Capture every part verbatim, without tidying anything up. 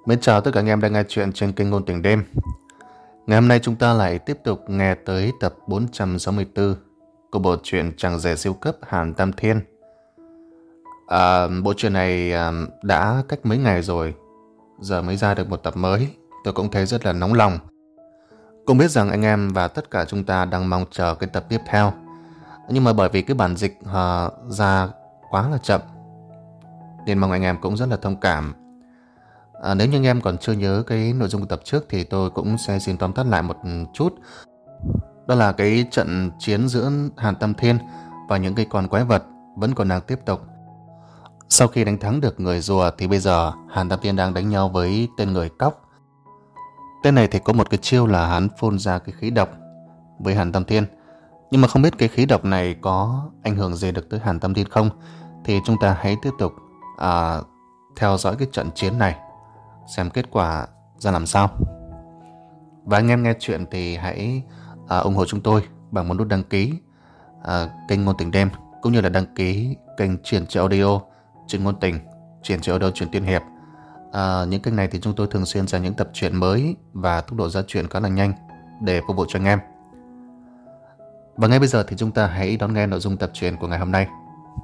Mến chào tất cả anh em đang nghe chuyện trên kênh Ngôn Tình Đêm. Ngày hôm nay chúng ta lại tiếp tục nghe tới tập bốn trăm sáu mươi tư của bộ truyện Chàng Rể Siêu Cấp Hàn Tam Thiên. À, bộ truyện này à, đã cách mấy ngày rồi, giờ mới ra được một tập mới. Tôi cũng thấy rất là nóng lòng. Cũng biết rằng anh em và tất cả chúng ta đang mong chờ cái tập tiếp theo. Nhưng mà bởi vì cái bản dịch à, ra quá là chậm, nên mong anh em cũng rất là thông cảm. À, nếu như anh em còn chưa nhớ cái nội dung của tập trước thì tôi cũng sẽ xin tóm tắt lại một chút. Đó là cái trận chiến giữa Hàn Tam Thiên và những cái con quái vật vẫn còn đang tiếp tục. Sau khi đánh thắng được người rùa thì bây giờ Hàn Tam Thiên đang đánh nhau với tên người cóc. Tên này thì có một cái chiêu là hắn phun ra cái khí độc với Hàn Tam Thiên. Nhưng mà không biết cái khí độc này có ảnh hưởng gì được tới Hàn Tam Thiên không, thì chúng ta hãy tiếp tục à, theo dõi cái trận chiến này, xem kết quả ra làm sao. Và anh em nghe chuyện thì hãy à, ủng hộ chúng tôi bằng một nút đăng ký à, kênh Ngôn Tình Đêm, cũng như là đăng ký kênh Truyện Truyện Audio, Truyện Ngôn Tình, Truyện Truyện Audio, Truyện Tiên Hiệp. À, những kênh này thì chúng tôi thường xuyên ra những tập truyện mới và tốc độ ra truyện khá là nhanh để phục vụ cho anh em. Và ngay bây giờ thì chúng ta hãy đón nghe nội dung tập truyện của ngày hôm nay.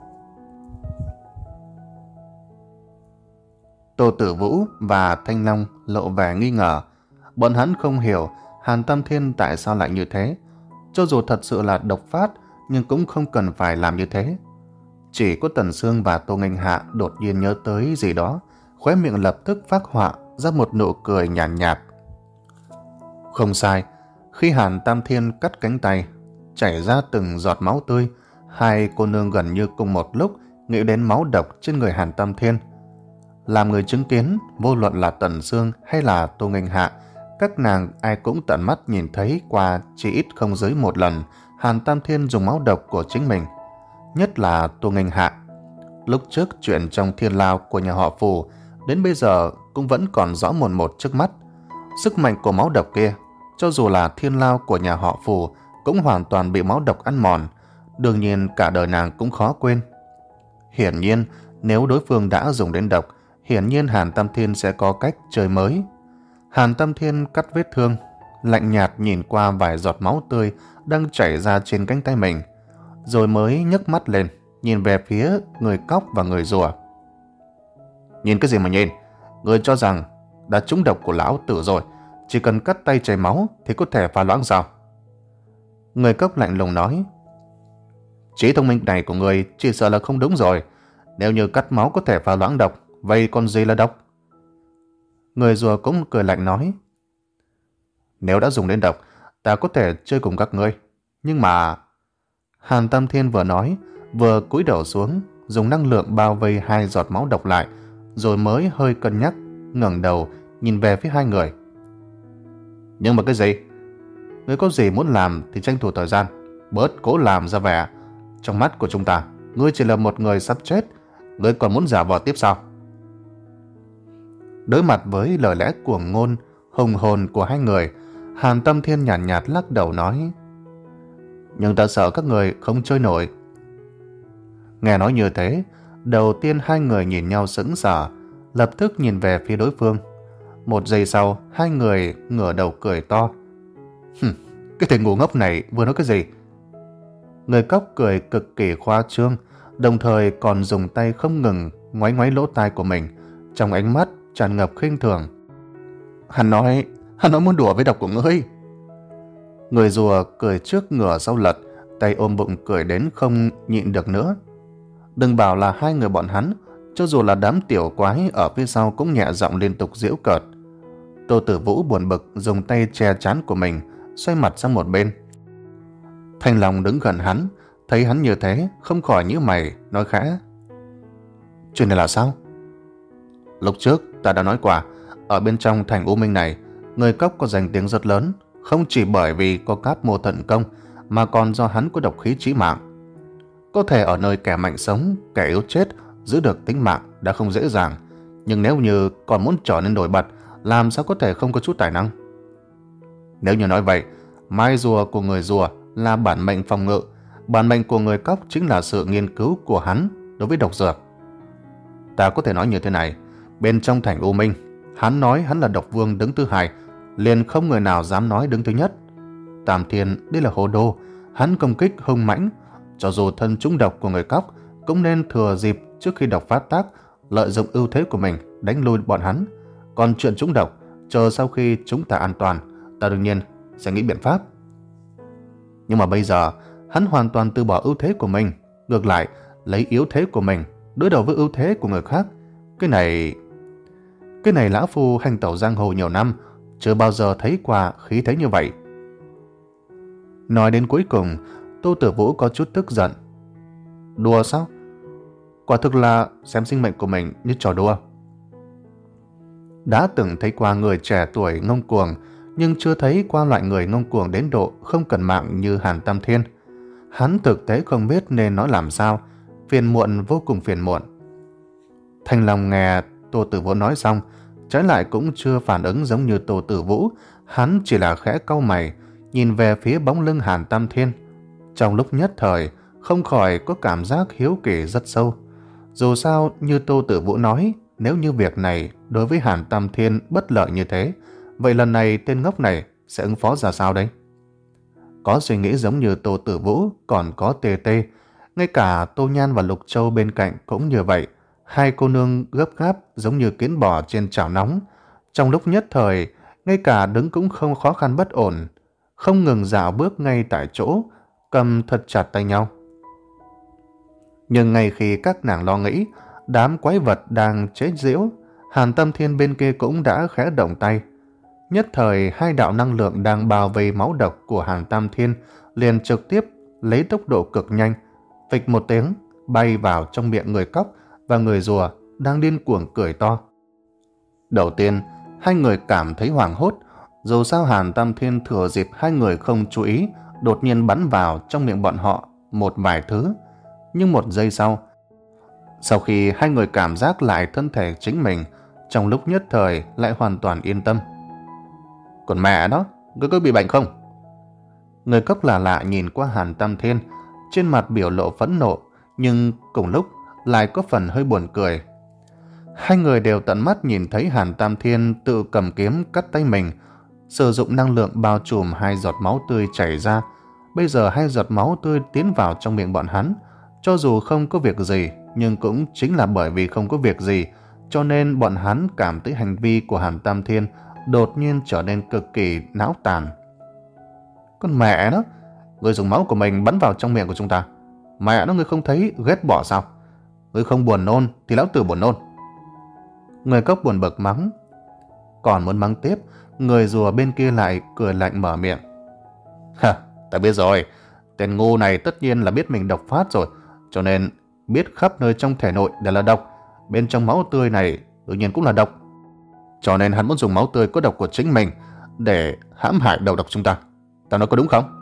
Tô Tử Vũ và Thanh Long lộ vẻ nghi ngờ. Bọn hắn không hiểu Hàn Tam Thiên tại sao lại như thế. Cho dù thật sự là độc phát, nhưng cũng không cần phải làm như thế. Chỉ có Tần Sương và Tô Nghênh Hạ đột nhiên nhớ tới gì đó, khóe miệng lập tức phác họa ra một nụ cười nhàn nhạt, nhạt. Không sai, khi Hàn Tam Thiên cắt cánh tay, chảy ra từng giọt máu tươi, hai cô nương gần như cùng một lúc nghĩ đến máu độc trên người Hàn Tam Thiên. Làm người chứng kiến, vô luận là Tần Sương hay là Tô Nghênh Hạ, các nàng ai cũng tận mắt nhìn thấy qua chỉ ít không dưới một lần Hàn Tam Thiên dùng máu độc của chính mình. Nhất là Tô Nghênh Hạ. Lúc trước chuyện trong thiên lao của nhà họ Phù đến bây giờ cũng vẫn còn rõ mồn một trước mắt. Sức mạnh của máu độc kia, cho dù là thiên lao của nhà họ Phù, cũng hoàn toàn bị máu độc ăn mòn. Đương nhiên cả đời nàng cũng khó quên. Hiển nhiên, nếu đối phương đã dùng đến độc, hiển nhiên Hàn Tam Thiên sẽ có cách chơi mới. Hàn Tam Thiên cắt vết thương, lạnh nhạt nhìn qua vài giọt máu tươi đang chảy ra trên cánh tay mình, rồi mới nhấc mắt lên, nhìn về phía người cóc và người rùa. Nhìn cái gì mà nhìn? Người cho rằng đã trúng độc của lão tử rồi, chỉ cần cắt tay chảy máu thì có thể phá loãng sao? Người cóc lạnh lùng nói. Trí thông minh này của người chỉ sợ là không đúng rồi. Nếu như cắt máu có thể phá loãng độc, vậy còn gì là độc? Người rùa cũng cười lạnh nói. Nếu đã dùng đến độc, ta có thể chơi cùng các ngươi. Nhưng mà... Hàn Tam Thiên vừa nói, vừa cúi đầu xuống, dùng năng lượng bao vây hai giọt máu độc lại, rồi mới hơi cân nhắc, ngẩng đầu, nhìn về phía hai người. Nhưng mà cái gì? Ngươi có gì muốn làm thì tranh thủ thời gian, bớt cố làm ra vẻ. Trong mắt của chúng ta, ngươi chỉ là một người sắp chết, ngươi còn muốn giả vờ tiếp sao? Đối mặt với lời lẽ cuồng ngôn, hùng hồn của hai người, Hàn Tam Thiên nhàn nhạt, nhạt lắc đầu nói. Nhưng ta sợ các người không chơi nổi. Nghe nói như thế, đầu tiên hai người nhìn nhau sững sờ, lập tức nhìn về phía đối phương. Một giây sau, hai người ngửa đầu cười to. Hừm, cái thằng ngu ngốc này vừa nói cái gì? Người cóc cười cực kỳ khoa trương, đồng thời còn dùng tay không ngừng ngoáy ngoáy lỗ tai của mình, trong ánh mắt tràn ngập khinh thường. Hắn nói, hắn nói muốn đùa với độc của ngươi. Người rùa cười trước ngửa sau lật, tay ôm bụng cười đến không nhịn được nữa. Đừng bảo là hai người bọn hắn, cho dù là đám tiểu quái ở phía sau cũng nhẹ giọng liên tục giễu cợt. Tô Tử Vũ buồn bực dùng tay che trán của mình, xoay mặt sang một bên. Thanh Long đứng gần hắn, thấy hắn như thế, không khỏi nhíu mày, nói khẽ. Chuyện này là sao? Lúc trước ta đã nói qua, ở bên trong thành U Minh này, người cóc có danh tiếng rất lớn, không chỉ bởi vì có cáp mô thận công, mà còn do hắn có độc khí chí mạng. Có thể ở nơi kẻ mạnh sống, kẻ yếu chết, giữ được tính mạng đã không dễ dàng, nhưng nếu như còn muốn trở nên nổi bật, làm sao có thể không có chút tài năng? Nếu như nói vậy, mai rùa của người rùa là bản mệnh phòng ngự, bản mệnh của người cóc chính là sự nghiên cứu của hắn đối với độc dược. Ta có thể nói như thế này, bên trong thành U Minh, Hắn nói hắn là độc vương đứng thứ hai, liền không người nào dám nói đứng thứ nhất. Tam Thiên đây là hồ đồ, hắn công kích hung mãnh, cho dù thân trúng độc của người cóc cũng nên thừa dịp trước khi độc phát tác, lợi dụng ưu thế của mình đánh lui bọn hắn. Còn chuyện trúng độc, chờ sau khi chúng ta an toàn, ta đương nhiên sẽ nghĩ biện pháp. Nhưng mà bây giờ hắn hoàn toàn từ bỏ ưu thế của mình, ngược lại lấy yếu thế của mình đối đầu với ưu thế của người khác. Cái này Cái này lão phu hành tẩu giang hồ nhiều năm, chưa bao giờ thấy qua khí thế như vậy. Nói đến cuối cùng, Tô Tử Vũ có chút tức giận. Đùa sao? Quả thực là xem sinh mệnh của mình như trò đùa. Đã từng thấy qua người trẻ tuổi ngông cuồng, nhưng chưa thấy qua loại người ngông cuồng đến độ không cần mạng như Hàn Tam Thiên. Hắn thực tế không biết nên nói làm sao, phiền muộn vô cùng phiền muộn. Thanh Long nghe Tô Tử Vũ nói xong, trái lại cũng chưa phản ứng giống như Tô Tử Vũ, hắn chỉ là khẽ cau mày, nhìn về phía bóng lưng Hàn Tam Thiên. Trong lúc nhất thời, không khỏi có cảm giác hiếu kỳ rất sâu. Dù sao, như Tô Tử Vũ nói, nếu như việc này đối với Hàn Tam Thiên bất lợi như thế, vậy lần này tên ngốc này sẽ ứng phó ra sao đây? Có suy nghĩ giống như Tô Tử Vũ, còn có Tê Tê, ngay cả Tô Nhan và Lục Châu bên cạnh cũng như vậy. Hai cô nương gấp gáp giống như kiến bò trên chảo nóng. Trong lúc nhất thời, ngay cả đứng cũng không khó khăn bất ổn, không ngừng dạo bước ngay tại chỗ, cầm thật chặt tay nhau. Nhưng ngay khi các nàng lo nghĩ, đám quái vật đang chế giễu, Hàn Tam Thiên bên kia cũng đã khẽ động tay. Nhất thời, hai đạo năng lượng đang bao vây máu độc của Hàn Tam Thiên liền trực tiếp lấy tốc độ cực nhanh, phịch một tiếng bay vào trong miệng người cóc và người rùa đang điên cuồng cười to. Đầu tiên, hai người cảm thấy hoảng hốt, dù sao Hàn Tam Thiên thừa dịp hai người không chú ý, đột nhiên bắn vào trong miệng bọn họ một vài thứ. Nhưng một giây sau, sau khi hai người cảm giác lại thân thể chính mình, trong lúc nhất thời lại hoàn toàn yên tâm. Còn mẹ nó, ngươi có bị bệnh không? Người cóc lạ lạ nhìn qua Hàn Tam Thiên, trên mặt biểu lộ phẫn nộ, nhưng cùng lúc lại có phần hơi buồn cười. Hai người đều tận mắt nhìn thấy Hàn Tam Thiên tự cầm kiếm cắt tay mình, sử dụng năng lượng bao trùm hai giọt máu tươi chảy ra. Bây giờ hai giọt máu tươi tiến vào trong miệng bọn hắn, cho dù không có việc gì, nhưng cũng chính là bởi vì không có việc gì, cho nên bọn hắn cảm thấy hành vi của Hàn Tam Thiên đột nhiên trở nên cực kỳ não tàn. Con mẹ nó, ngươi dùng máu của mình bắn vào trong miệng của chúng ta. Mẹ nó, ngươi không thấy ghét bỏ sao? Ngươi không buồn nôn thì lão tử buồn nôn. Người cóc buồn bực mắng. Còn muốn mắng tiếp, người rùa bên kia lại cười lạnh mở miệng. Ha, ta biết rồi. Tên ngu này tất nhiên là biết mình độc phát rồi, cho nên biết khắp nơi trong thể nội đều là độc. Bên trong máu tươi này tự nhiên cũng là độc, cho nên hắn muốn dùng máu tươi có độc của chính mình để hãm hại đầu độc chúng ta. Ta nói có đúng không?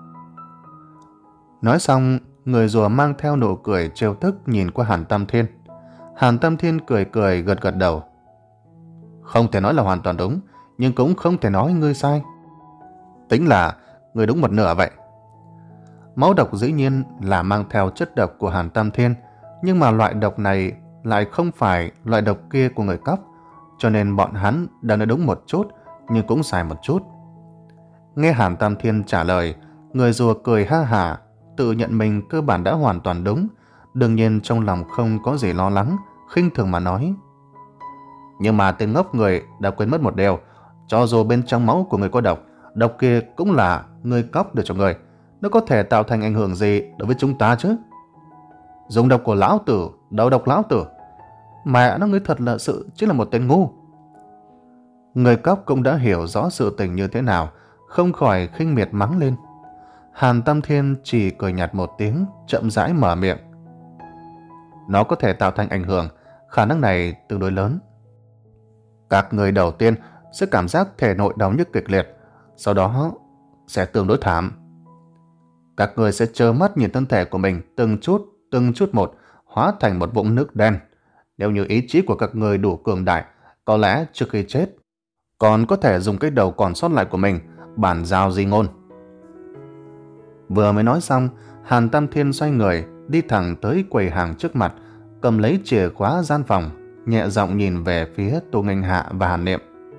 Nói xong, người rùa mang theo nụ cười trêu tức nhìn qua Hàn Tam Thiên. Hàn Tam Thiên cười cười gật gật đầu. Không thể nói là hoàn toàn đúng, nhưng cũng không thể nói ngươi sai. Tính là ngươi đúng một nửa vậy. Máu độc dĩ nhiên là mang theo chất độc của Hàn Tam Thiên, nhưng mà loại độc này lại không phải loại độc kia của người cóc, cho nên bọn hắn đã nói đúng một chút, nhưng cũng sai một chút. Nghe Hàn Tam Thiên trả lời, người rùa cười ha hả, tự nhận mình cơ bản đã hoàn toàn đúng, đương nhiên trong lòng không có gì lo lắng, khinh thường mà nói. Nhưng mà tên ngốc người đã quên mất một điều, cho dù bên trong máu của người có độc, độc kia cũng là người cóc được cho người, nó có thể tạo thành ảnh hưởng gì đối với chúng ta chứ? Dùng độc của lão tử, đầu độc lão tử. Mẹ nó, ngươi thật là sự chính là một tên ngu. Người cóc cũng đã hiểu rõ sự tình như thế nào, không khỏi khinh miệt mắng lên. Hàn Tam Thiên chỉ cười nhạt một tiếng, chậm rãi mở miệng. Nó có thể tạo thành ảnh hưởng, khả năng này tương đối lớn. Các người đầu tiên sẽ cảm giác thể nội đau nhức kịch liệt, sau đó sẽ tương đối thảm. Các người sẽ trơ mắt nhìn thân thể của mình từng chút, từng chút một hóa thành một vũng nước đen. Nếu như ý chí của các người đủ cường đại, có lẽ trước khi chết còn có thể dùng cái đầu còn sót lại của mình bàn giao di ngôn. Vừa mới nói xong, Hàn Tam Thiên xoay người đi thẳng tới quầy hàng trước mặt, cầm lấy chìa khóa gian phòng, nhẹ giọng nhìn về phía Tô Nghênh Hạ và Hàn Niệm.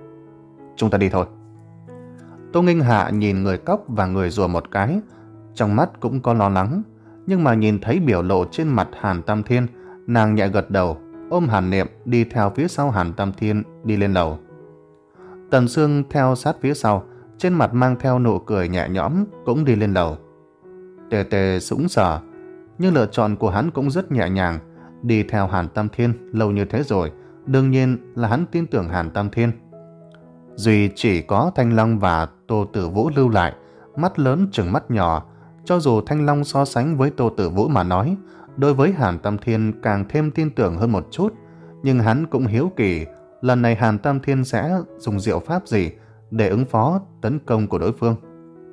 chúng ta đi thôi. Tô Nghênh Hạ nhìn người cóc và người rùa một cái, trong mắt cũng có lo lắng, nhưng mà nhìn thấy biểu lộ trên mặt Hàn Tam Thiên, nàng nhẹ gật đầu, ôm Hàn Niệm đi theo phía sau Hàn Tam Thiên đi lên lầu. Tần Sương theo sát phía sau, trên mặt mang theo nụ cười nhẹ nhõm, cũng đi lên lầu. Tề Tề sững sờ, nhưng lựa chọn của hắn cũng rất nhẹ nhàng, đi theo Hàn Tam Thiên lâu như thế rồi, đương nhiên là hắn tin tưởng Hàn Tam Thiên. Duy chỉ có Thanh Long và Tô Tử Vũ lưu lại, mắt lớn chừng mắt nhỏ. Cho dù Thanh Long so sánh với Tô Tử Vũ mà nói, đối với Hàn Tam Thiên càng thêm tin tưởng hơn một chút, nhưng hắn cũng hiếu kỳ lần này Hàn Tam Thiên sẽ dùng diệu pháp gì để ứng phó tấn công của đối phương.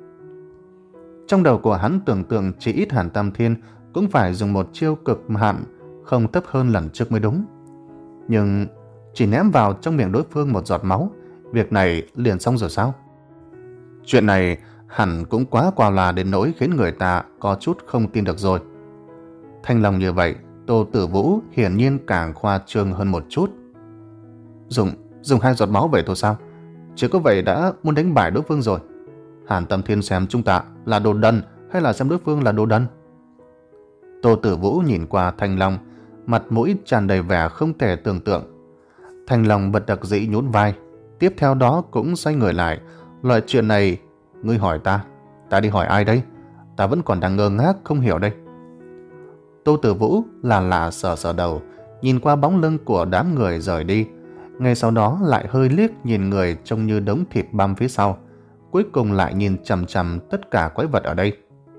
Trong đầu của hắn tưởng tượng chỉ ít Hàn Tam Thiên cũng phải dùng một chiêu cực hạn không thấp hơn lần trước mới đúng. Nhưng chỉ ném vào trong miệng đối phương một giọt máu, việc này liền xong rồi sao? Chuyện này hẳn cũng quá qua là đến nỗi khiến người ta có chút không tin được rồi. Thanh Long như vậy, Tô Tử Vũ hiển nhiên càng khoa trương hơn một chút. Dùng, dùng hai giọt máu vậy thôi sao? Chứ có vậy đã muốn đánh bại đối phương rồi. Hàn Tam Thiên xem chúng ta là đồ đần hay là xem đối phương là đồ đần? Tô Tử Vũ nhìn qua Thanh Long, mặt mũi tràn đầy vẻ không thể tưởng tượng. Thanh Long bật đặc dĩ nhún vai, tiếp theo đó cũng xoay người lại. Loại chuyện này, ngươi hỏi ta, ta đi hỏi ai đây? Ta vẫn còn đang ngơ ngác không hiểu đây. Tô Tử Vũ là lạ sờ sờ đầu, nhìn qua bóng lưng của đám người rời đi. Ngay sau đó lại hơi liếc nhìn người trông như đống thịt băm phía sau. Cuối cùng lại nhìn chằm chằm tất cả quái vật ở đây.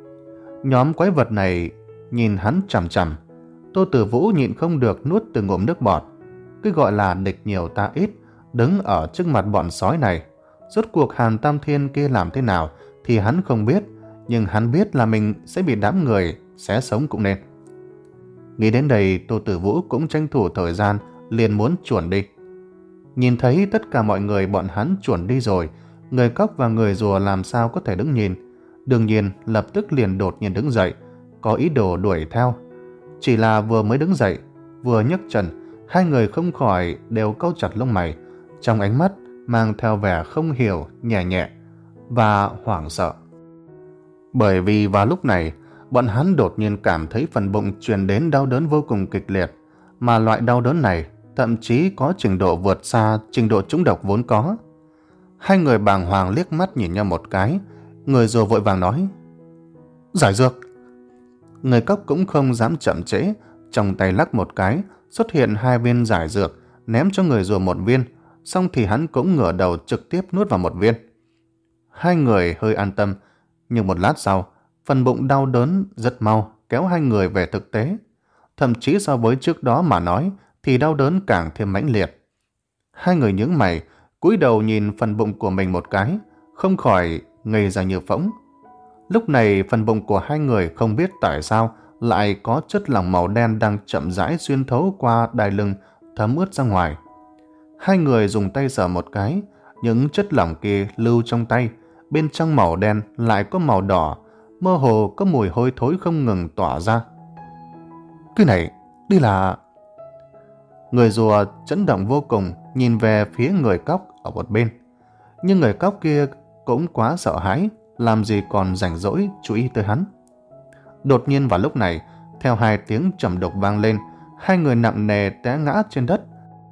Nhóm quái vật này nhìn hắn chằm chằm. Tô Tử Vũ nhịn không được nuốt từng ngụm nước bọt. Cứ gọi là địch nhiều ta ít, đứng ở trước mặt bọn sói này. Rốt cuộc Hàn Tam Thiên kia làm thế nào thì hắn không biết, nhưng hắn biết là mình sẽ bị đám người xé sống cũng nên. Nghĩ đến đây, Tô Tử Vũ cũng tranh thủ thời gian liền muốn chuồn đi. Nhìn thấy tất cả mọi người bọn hắn chuồn đi rồi, người cóc và người rùa làm sao có thể đứng nhìn. Đương nhiên lập tức liền đột nhiên đứng dậy, có ý đồ đuổi theo. Chỉ là vừa mới đứng dậy, vừa nhấc chân, hai người không khỏi đều cau chặt lông mày, trong ánh mắt mang theo vẻ không hiểu, nhẹ nhẹ và hoảng sợ. Bởi vì vào lúc này, bọn hắn đột nhiên cảm thấy phần bụng truyền đến đau đớn vô cùng kịch liệt, mà loại đau đớn này thậm chí có trình độ vượt xa trình độ trúng độc vốn có. Hai người bàng hoàng liếc mắt nhìn nhau một cái, người rùa vội vàng nói: "Giải dược." Người cóc cũng không dám chậm trễ, trong tay lắc một cái, xuất hiện hai viên giải dược, ném cho người rùa một viên, xong thì hắn cũng ngửa đầu trực tiếp nuốt vào một viên. Hai người hơi an tâm, nhưng một lát sau, phần bụng đau đớn rất mau kéo hai người về thực tế. Thậm chí so với trước đó mà nói thì đau đớn càng thêm mãnh liệt. Hai người nhướng mày, cúi đầu nhìn phần bụng của mình một cái, không khỏi ngây ra như phỗng. Lúc này phần bụng của hai người không biết tại sao lại có chất lỏng màu đen đang chậm rãi xuyên thấu qua đai lưng, thấm ướt ra ngoài. Hai người dùng tay sờ một cái, những chất lỏng kia lưu trong tay, bên trong màu đen lại có màu đỏ, mơ hồ có mùi hôi thối không ngừng tỏa ra. Cái này, đây là... Người rùa chấn động vô cùng, nhìn về phía người cóc ở một bên. Nhưng người cóc kia cũng quá sợ hãi, làm gì còn rảnh rỗi chú ý tới hắn. Đột nhiên vào lúc này, theo hai tiếng trầm đục vang lên, hai người nặng nề té ngã trên đất.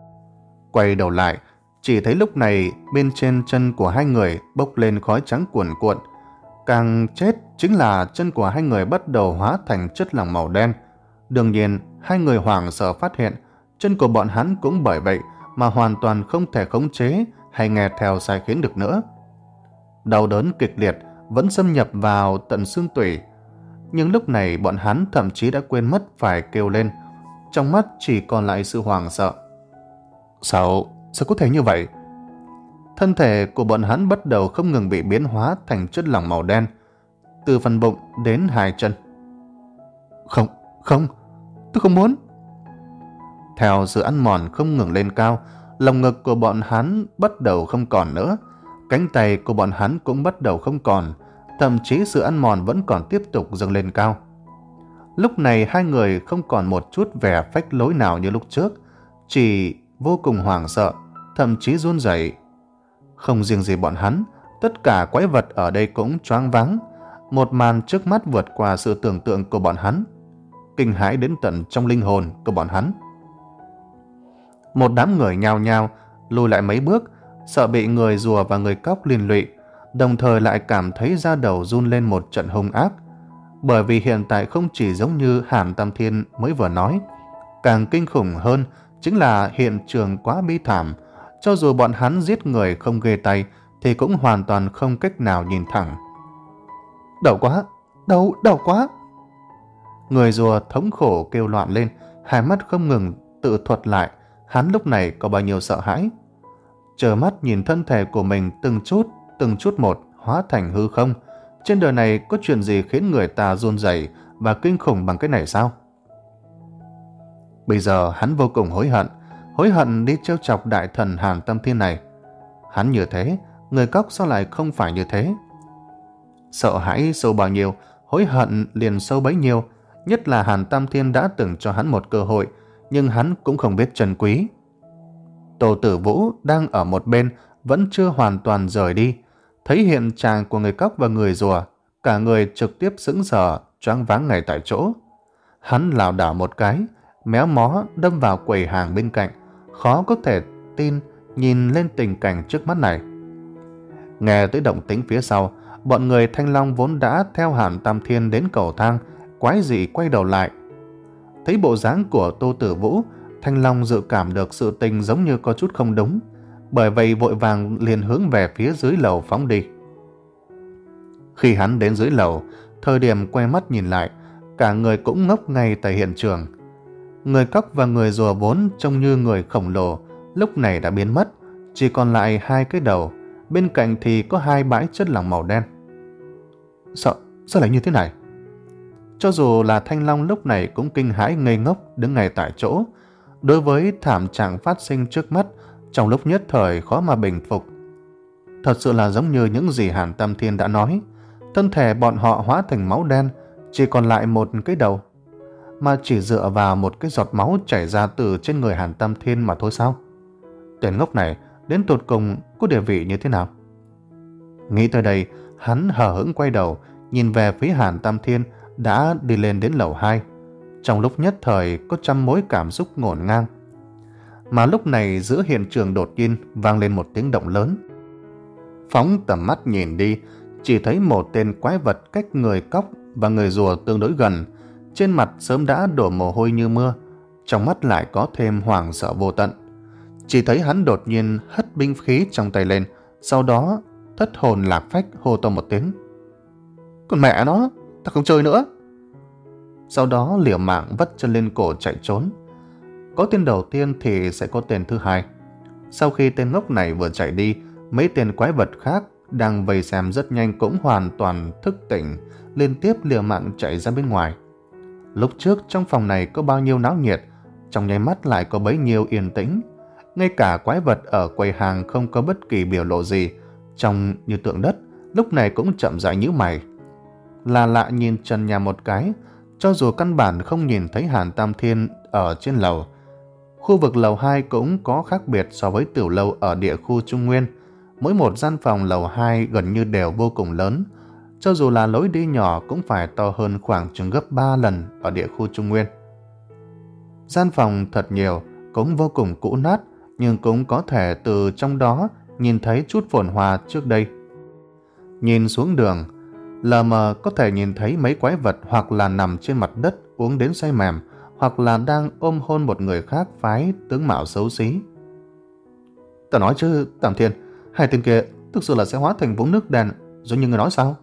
Quay đầu lại, chỉ thấy lúc này bên trên chân của hai người bốc lên khói trắng cuồn cuộn. Càng chết chính là chân của hai người bắt đầu hóa thành chất lỏng màu đen. Đương nhiên, hai người hoảng sợ phát hiện chân của bọn hắn cũng bởi vậy mà hoàn toàn không thể khống chế hay nghe theo sai khiến được nữa. Đau đớn kịch liệt vẫn xâm nhập vào tận xương tủy, nhưng lúc này bọn hắn thậm chí đã quên mất phải kêu lên, trong mắt chỉ còn lại sự hoảng sợ. Sao, sao có thể như vậy? Thân thể của bọn hắn bắt đầu không ngừng bị biến hóa thành chất lỏng màu đen, từ phần bụng đến hai chân. Không, không, tôi không muốn. Theo sự ăn mòn không ngừng lên cao, lồng ngực của bọn hắn bắt đầu không còn nữa, cánh tay của bọn hắn cũng bắt đầu không còn, thậm chí sự ăn mòn vẫn còn tiếp tục dâng lên cao. Lúc này hai người không còn một chút vẻ phách lối nào như lúc trước, chỉ vô cùng hoảng sợ, thậm chí run rẩy. Không riêng gì bọn hắn, tất cả quái vật ở đây cũng choáng váng. Một màn trước mắt vượt qua sự tưởng tượng của bọn hắn, kinh hãi đến tận trong linh hồn của bọn hắn. Một đám người nhao nhao lùi lại mấy bước, sợ bị người rùa và người cóc liên lụy, đồng thời lại cảm thấy da đầu run lên một trận hung ác. Bởi vì hiện tại không chỉ giống như Hàn Tam Thiên mới vừa nói, càng kinh khủng hơn chính là hiện trường quá bi thảm. Cho dù bọn hắn giết người không ghê tay thì cũng hoàn toàn không cách nào nhìn thẳng. Đau quá, đau, đau quá. Người rùa thống khổ kêu loạn lên, hai mắt không ngừng tự thuật lại hắn lúc này có bao nhiêu sợ hãi. Trơ mắt nhìn thân thể của mình từng chút, từng chút một hóa thành hư không. Trên đời này có chuyện gì khiến người ta run rẩy và kinh khủng bằng cái này sao? Bây giờ hắn vô cùng hối hận, hối hận đi trêu chọc đại thần Hàn Tam Thiên này. Hắn như thế, người cóc sao lại không phải như thế? Sợ hãi sâu bao nhiêu, hối hận liền sâu bấy nhiêu. Nhất là Hàn Tam Thiên đã từng cho hắn một cơ hội, nhưng hắn cũng không biết trân quý. Tô Tử Vũ đang ở một bên vẫn chưa hoàn toàn rời đi. Thấy hiện trạng của người cóc và người rùa, cả người trực tiếp sững sờ, choáng váng ngay tại chỗ. Hắn lảo đảo một cái, méo mó đâm vào quầy hàng bên cạnh, khó có thể tin nhìn lên tình cảnh trước mắt này. Nghe tới động tĩnh phía sau, bọn người Thanh Long vốn đã theo Hàn Tam Thiên đến cầu thang, quái dị quay đầu lại. Thấy bộ dáng của Tô Tử Vũ, Thanh Long dự cảm được sự tình giống như có chút không đúng, bởi vậy vội vàng liền hướng về phía dưới lầu phóng đi. Khi hắn đến dưới lầu, thời điểm quay mắt nhìn lại, cả người cũng ngốc ngay tại hiện trường. Người cóc và người rùa vốn trông như người khổng lồ, lúc này đã biến mất, chỉ còn lại hai cái đầu, bên cạnh thì có hai bãi chất lỏng màu đen. Sợ, sao lại như thế này? Cho dù là Thanh Long lúc này cũng kinh hãi ngây ngốc đứng ngay tại chỗ. Đối với thảm trạng phát sinh trước mắt, trong lúc nhất thời khó mà bình phục. Thật sự là giống như những gì Hàn Tam Thiên đã nói, thân thể bọn họ hóa thành máu đen, chỉ còn lại một cái đầu, mà chỉ dựa vào một cái giọt máu chảy ra từ trên người Hàn Tam Thiên mà thôi sao? Tên ngốc này đến tột cùng có địa vị như thế nào? Nghĩ tới đây, hắn hờ hững quay đầu, nhìn về phía Hàn Tam Thiên đã đi lên đến lầu hai. Trong lúc nhất thời có trăm mối cảm xúc ngổn ngang. Mà lúc này giữa hiện trường đột nhiên vang lên một tiếng động lớn. Phóng tầm mắt nhìn đi, chỉ thấy một tên quái vật cách người cóc và người rùa tương đối gần, trên mặt sớm đã đổ mồ hôi như mưa, trong mắt lại có thêm hoảng sợ vô tận. Chỉ thấy hắn đột nhiên hất binh khí trong tay lên, sau đó thất hồn lạc phách hô to một tiếng. Còn mẹ nó, ta không chơi nữa. Sau đó liều mạng vắt chân lên cổ chạy trốn. Có tên đầu tiên thì sẽ có tên thứ hai. Sau khi tên ngốc này vừa chạy đi, mấy tên quái vật khác đang vây xem rất nhanh cũng hoàn toàn thức tỉnh, liên tiếp liều mạng chạy ra bên ngoài. Lúc trước trong phòng này có bao nhiêu náo nhiệt, trong nháy mắt lại có bấy nhiêu yên tĩnh. Ngay cả quái vật ở quầy hàng không có bất kỳ biểu lộ gì, trông như tượng đất, lúc này cũng chậm rãi nhíu mày. Là lạ nhìn trần nhà một cái, cho dù căn bản không nhìn thấy Hàn Tam Thiên ở trên lầu. Khu vực lầu hai cũng có khác biệt so với tiểu lâu ở địa khu Trung Nguyên. Mỗi một gian phòng lầu hai gần như đều vô cùng lớn, cho dù là lối đi nhỏ cũng phải to hơn khoảng chừng gấp ba lần ở địa khu Trung Nguyên. Gian phòng thật nhiều, cũng vô cùng cũ nát, nhưng cũng có thể từ trong đó nhìn thấy chút phồn hoa trước đây. Nhìn xuống đường, lờ mờ có thể nhìn thấy mấy quái vật hoặc là nằm trên mặt đất uống đến say mềm, hoặc là đang ôm hôn một người khác phái tướng mạo xấu xí. Ta nói chứ, Tam Thiên, hai tên kia thực sự là sẽ hóa thành vũng nước đen giống như người nói sao?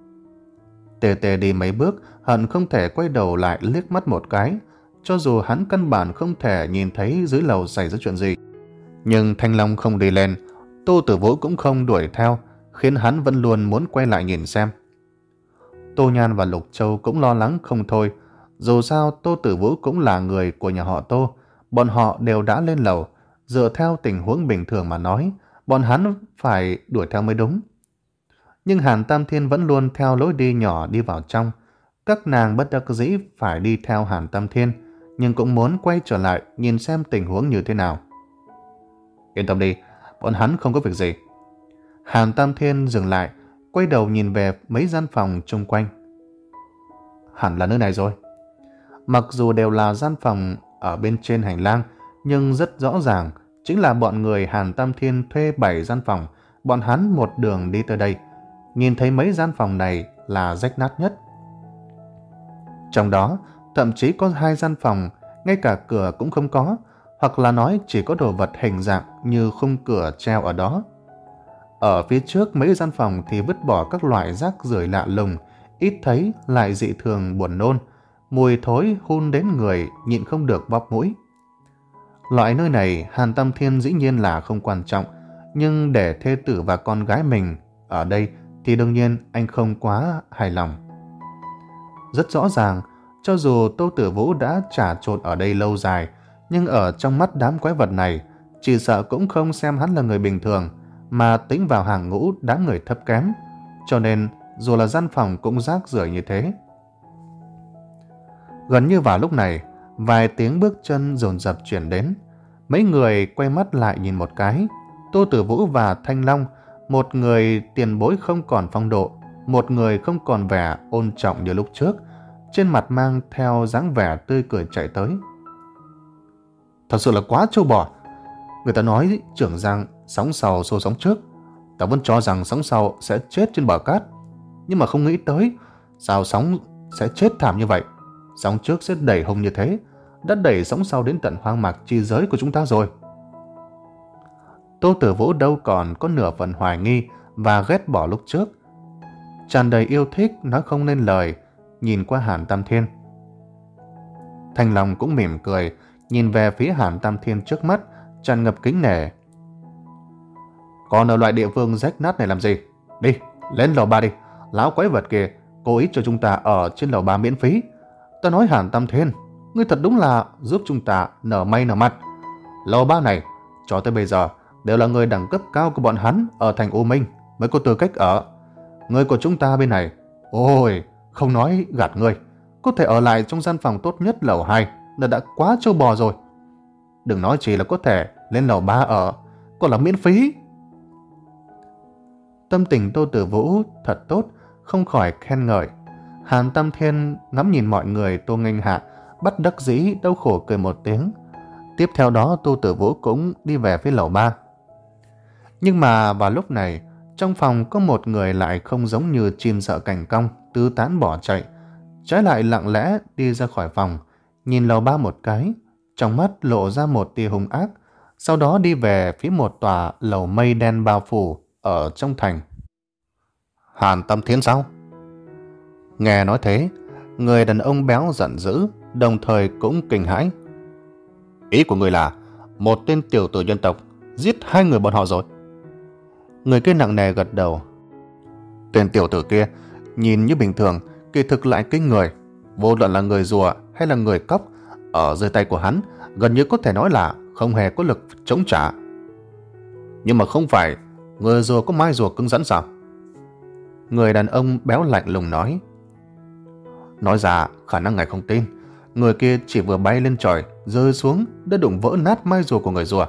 Tê tê đi mấy bước, hận không thể quay đầu lại liếc mắt một cái, cho dù hắn căn bản không thể nhìn thấy dưới lầu xảy ra chuyện gì. Nhưng Thanh Long không đi lên, Tô Tử Vũ cũng không đuổi theo, khiến hắn vẫn luôn muốn quay lại nhìn xem. Tô Nhan và Lục Châu cũng lo lắng không thôi. Dù sao Tô Tử Vũ cũng là người của nhà họ Tô, bọn họ đều đã lên lầu, dựa theo tình huống bình thường mà nói, bọn hắn phải đuổi theo mới đúng. Nhưng Hàn Tam Thiên vẫn luôn theo lối đi nhỏ đi vào trong. Các nàng bất đắc dĩ phải đi theo Hàn Tam Thiên, nhưng cũng muốn quay trở lại nhìn xem tình huống như thế nào. Yên tâm đi, bọn hắn không có việc gì. Hàn Tam Thiên dừng lại, quay đầu nhìn về mấy gian phòng chung quanh. Hẳn là nơi này rồi. Mặc dù đều là gian phòng ở bên trên hành lang, nhưng rất rõ ràng chính là bọn người Hàn Tam Thiên thuê bảy gian phòng, bọn hắn một đường đi tới đây. Nhìn thấy mấy gian phòng này là rách nát nhất. Trong đó, thậm chí có hai gian phòng, ngay cả cửa cũng không có, hoặc là nói chỉ có đồ vật hình dạng như khung cửa treo ở đó. Ở phía trước mấy gian phòng thì vứt bỏ các loại rác rưởi lạ lùng, ít thấy lại dị thường buồn nôn, mùi thối hun đến người nhịn không được bóp mũi. Loại nơi này Hàn Tam Thiên dĩ nhiên là không quan trọng, nhưng để thê tử và con gái mình ở đây thì đương nhiên anh không quá hài lòng. Rất rõ ràng, cho dù Tô Tử Vũ đã trà trộn ở đây lâu dài, nhưng ở trong mắt đám quái vật này, chỉ sợ cũng không xem hắn là người bình thường, mà tính vào hàng ngũ đám người thấp kém, cho nên dù là gian phòng cũng rác rưởi như thế. Gần như vào lúc này, vài tiếng bước chân dồn dập chuyển đến. Mấy người quay mắt lại nhìn một cái. Tô Tử Vũ và Thanh Long, một người tiền bối không còn phong độ, một người không còn vẻ ôn trọng như lúc trước, trên mặt mang theo dáng vẻ tươi cười chạy tới. Thật sự là quá trâu bò. Người ta nói trưởng Giang sóng sau xô sóng trước. Ta vẫn cho rằng sóng sau sẽ chết trên bờ cát, nhưng mà không nghĩ tới sao sóng sẽ chết thảm như vậy. Sóng trước sẽ đẩy hùng như thế, đã đẩy sóng sau đến tận hoang mạc chi giới của chúng ta rồi. Tô Tử Vũ đâu còn có nửa phần hoài nghi và ghét bỏ lúc trước, tràn đầy yêu thích nói không nên lời, nhìn qua Hàn Tam Thiên. Thanh Long cũng mỉm cười, nhìn về phía Hàn Tam Thiên trước mắt, tràn ngập kính nể. Còn ở loại địa phương rách nát này làm gì? Đi, lên lầu ba đi. Lão quái vật kia cố ý cho chúng ta ở trên lầu ba miễn phí. Ta nói Hàn Tam Thiên, ngươi thật đúng là giúp chúng ta nở mây nở mặt. Lầu ba này cho tới bây giờ đều là người đẳng cấp cao của bọn hắn ở thành U Minh mới có tư cách ở. Người của chúng ta bên này, ôi, không nói gạt ngươi, có thể ở lại trong gian phòng tốt nhất lầu hai là đã quá trâu bò rồi. Đừng nói chỉ là có thể lên lầu ba ở, còn là miễn phí. Tâm tình Tô Tử Vũ thật tốt, không khỏi khen ngợi. Hàn Tam Thiên ngắm nhìn mọi người Tô nghênh hạ, bất đắc dĩ đau khổ cười một tiếng. Tiếp theo đó Tô Tử Vũ cũng đi về phía lầu ba. Nhưng mà vào lúc này, trong phòng có một người lại không giống như chim sợ cành cong, tứ tán bỏ chạy, trái lại lặng lẽ đi ra khỏi phòng, nhìn lầu ba một cái, trong mắt lộ ra một tia hung ác, sau đó đi về phía một tòa lầu mây đen bao phủ ở trong thành. Hàn Tam Thiên sao? Nghe nói thế, người đàn ông béo giận dữ, đồng thời cũng kinh hãi. Ý của người là một tên tiểu tử dân tộc giết hai người bọn họ rồi. Người kia nặng nề gật đầu. Tên tiểu tử kia nhìn như bình thường, kỳ thực lại kinh người. Vô luận là người rùa hay là người cóc, ở dưới tay của hắn gần như có thể nói là không hề có lực chống trả. Nhưng mà không phải người rùa có mai rùa cứng rắn sao? Người đàn ông béo lạnh lùng nói. Nói ra khả năng ngài không tin, người kia chỉ vừa bay lên trời rơi xuống đã đụng vỡ nát mai rùa của người rùa.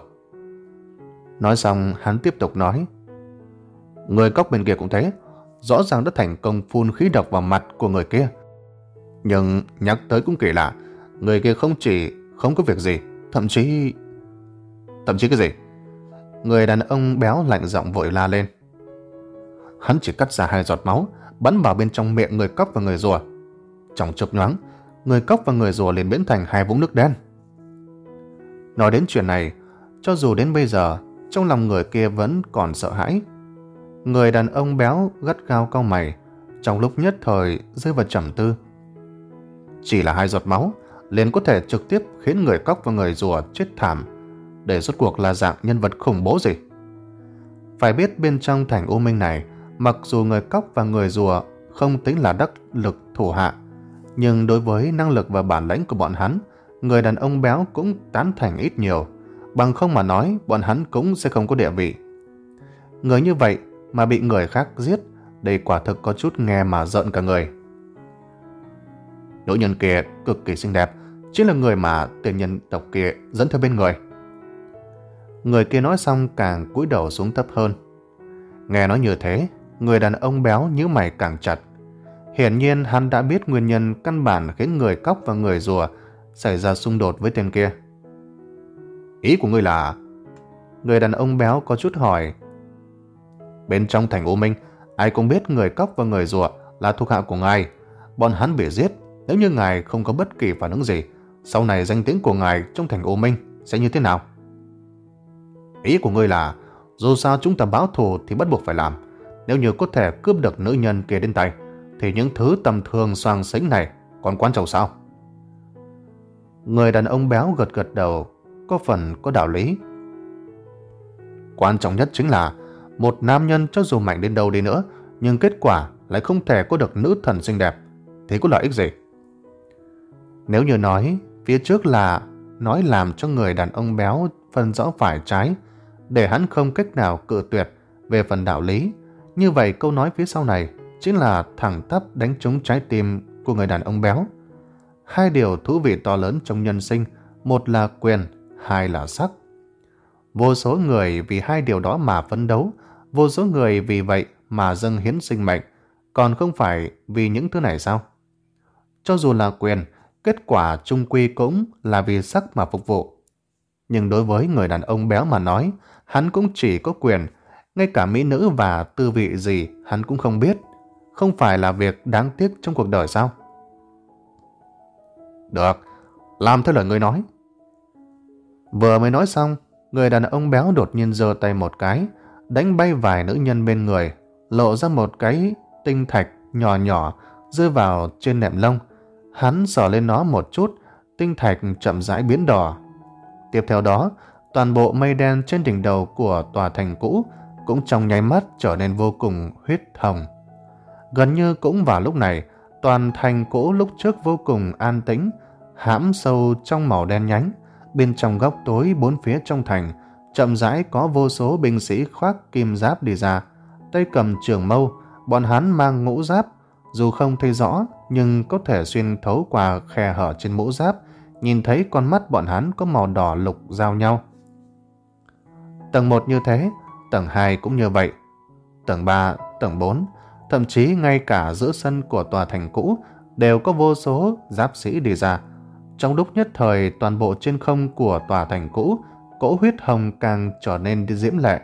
Nói xong hắn tiếp tục nói. Người cóc bên kia cũng thế, rõ ràng đã thành công phun khí độc vào mặt của người kia. Nhưng nhắc tới cũng kỳ lạ, người kia không chỉ không có việc gì, thậm chí... Thậm chí cái gì? Người đàn ông béo lạnh giọng vội la lên. Hắn chỉ cắt ra hai giọt máu, bắn vào bên trong miệng người cóc và người rùa. Trong chớp nhoáng, người cóc và người rùa liền biến thành hai vũng nước đen. Nói đến chuyện này, cho dù đến bây giờ, trong lòng người kia vẫn còn sợ hãi. Người đàn ông béo gắt gao cau mày, trong lúc nhất thời rơi vào trầm tư. Chỉ là hai giọt máu liền có thể trực tiếp khiến người cóc và người rùa chết thảm, để rốt cuộc là dạng nhân vật khủng bố gì? Phải biết bên trong thành U Minh này, mặc dù người cóc và người rùa không tính là đắc lực thủ hạ, nhưng đối với năng lực và bản lĩnh của bọn hắn, người đàn ông béo cũng tán thành ít nhiều, bằng không mà nói bọn hắn cũng sẽ không có địa vị. Người như vậy mà bị người khác giết, đây quả thực có chút nghe mà giận cả người. Nữ nhân kia cực kỳ xinh đẹp, chính là người mà tiền nhân tộc kia dẫn theo bên người. Người kia nói xong càng cúi đầu xuống thấp hơn. Nghe nói như thế, người đàn ông béo nhíu mày càng chặt. Hiển nhiên hắn đã biết nguyên nhân căn bản khiến người cóc và người rùa xảy ra xung đột với tên kia. Ý của ngươi là... Người đàn ông béo có chút hỏi. Bên trong thành U Minh, ai cũng biết người cóc và người rùa là thuộc hạ của ngài. Bọn hắn bị giết, nếu như ngài không có bất kỳ phản ứng gì, sau này danh tiếng của ngài trong thành U Minh sẽ như thế nào? Ý của ngươi là, dù sao chúng ta báo thù thì bắt buộc phải làm. Nếu như có thể cướp được nữ nhân kia đến tay, thì những thứ tầm thường xoàng xính này còn quan trọng sao? Người đàn ông béo gật gật đầu, có phần có đạo lý. Quan trọng nhất chính là một nam nhân cho dù mạnh đến đâu đi nữa, nhưng kết quả lại không thể có được nữ thần xinh đẹp, thì có lợi ích gì? Nếu như nói phía trước là nói làm cho người đàn ông béo phân rõ phải trái, để hắn không cách nào cự tuyệt về phần đạo lý, như vậy câu nói phía sau này chính là thẳng tắp đánh trúng trái tim của người đàn ông béo. Hai điều thú vị to lớn trong nhân sinh, một là quyền, hai là sắc. Vô số người vì hai điều đó mà phấn đấu, vô số người vì vậy mà dâng hiến sinh mệnh, còn không phải vì những thứ này sao? Cho dù là quyền, kết quả chung quy cũng là vì sắc mà phục vụ. Nhưng đối với người đàn ông béo mà nói, hắn cũng chỉ có quyền, ngay cả mỹ nữ và tư vị gì hắn cũng không biết. Không phải là việc đáng tiếc trong cuộc đời sao? Được, làm theo lời ngươi nói. Vừa mới nói xong, người đàn ông béo đột nhiên giơ tay một cái, đánh bay vài nữ nhân bên người, lộ ra một cái tinh thạch nhỏ nhỏ rơi vào trên nệm lông. Hắn sờ lên nó một chút, tinh thạch chậm rãi biến đỏ. Tiếp theo đó, toàn bộ mây đen trên đỉnh đầu của tòa thành cũ cũng trong nháy mắt trở nên vô cùng huyết hồng. Gần như cũng vào lúc này, toàn thành cũ lúc trước vô cùng an tĩnh, hãm sâu trong màu đen nhánh. Bên trong góc tối bốn phía trong thành, chậm rãi có vô số binh sĩ khoác kim giáp đi ra, tay cầm trường mâu. Bọn hắn mang mũ giáp, dù không thấy rõ nhưng có thể xuyên thấu qua khe hở trên mũ giáp, nhìn thấy con mắt bọn hắn có màu đỏ lục giao nhau. Tầng một như thế, tầng hai cũng như vậy, tầng ba, tầng bốn, thậm chí ngay cả giữa sân của tòa thành cũ đều có vô số giáp sĩ đi ra. Trong lúc nhất thời, toàn bộ trên không của tòa thành cũ, cỗ huyết hồng càng trở nên diễm lệ.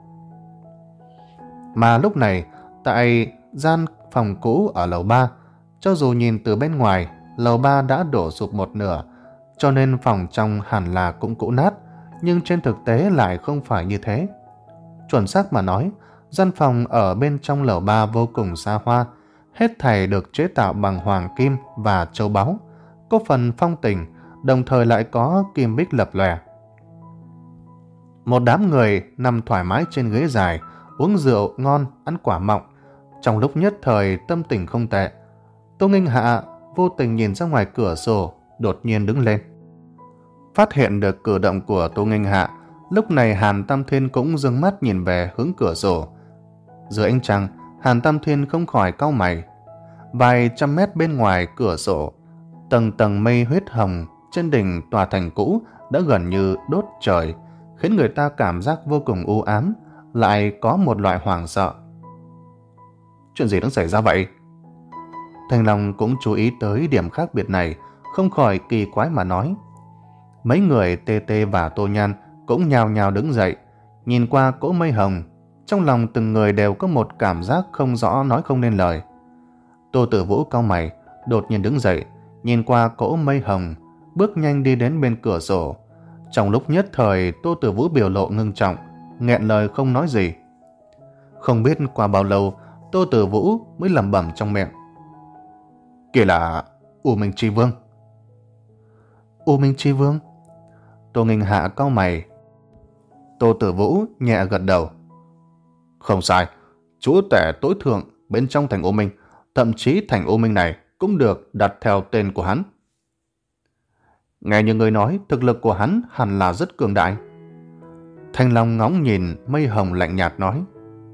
Mà lúc này, tại gian phòng cũ ở lầu ba, cho dù nhìn từ bên ngoài, lầu ba đã đổ sụp một nửa, cho nên phòng trong hẳn là cũng cũ nát, nhưng trên thực tế lại không phải như thế. Chuẩn xác mà nói, gian phòng ở bên trong lầu ba vô cùng xa hoa, hết thảy được chế tạo bằng hoàng kim và châu báu, có phần phong tình, đồng thời lại có kim bích lập lòe. Một đám người nằm thoải mái trên ghế dài, uống rượu ngon, ăn quả mọng. Trong lúc nhất thời tâm tình không tệ, Tô Nghênh Hạ vô tình nhìn ra ngoài cửa sổ, đột nhiên đứng lên. Phát hiện được cử động của Tô Nghênh Hạ, lúc này Hàn Tam Thiên cũng dừng mắt nhìn về hướng cửa sổ. Dưới ánh trăng, Hàn Tam Thiên không khỏi cau mày. Vài trăm mét bên ngoài cửa sổ, tầng tầng mây huyết hồng trên đỉnh tòa thành cũ đã gần như đốt trời, khiến người ta cảm giác vô cùng u ám, lại có một loại hoảng sợ. Chuyện gì đang xảy ra vậy? Thanh Long cũng chú ý tới điểm khác biệt này, không khỏi kỳ quái mà nói. Mấy người Tê Tê và Tô Nhan cũng nhào nhào đứng dậy, nhìn qua cỗ mây hồng, trong lòng từng người đều có một cảm giác không rõ nói không nên lời. Tô Tử Vũ cau mày, đột nhiên đứng dậy, nhìn qua cỗ mây hồng, bước nhanh đi đến bên cửa sổ. Trong lúc nhất thời, Tô Tử Vũ biểu lộ ngưng trọng, nghẹn lời không nói gì. Không biết qua bao lâu, Tô Tử Vũ mới lẩm bẩm trong miệng. Kìa là U Minh Chi Vương. U Minh Chi Vương? Tô Nghênh Hạ cau mày. Tô Tử Vũ nhẹ gật đầu. Không sai, chúa tể tối thượng bên trong thành U Minh, thậm chí thành U Minh này cũng được đặt theo tên của hắn. Nghe như người nói, thực lực của hắn hẳn là rất cường đại. Thanh Long ngóng nhìn mây hồng lạnh nhạt nói.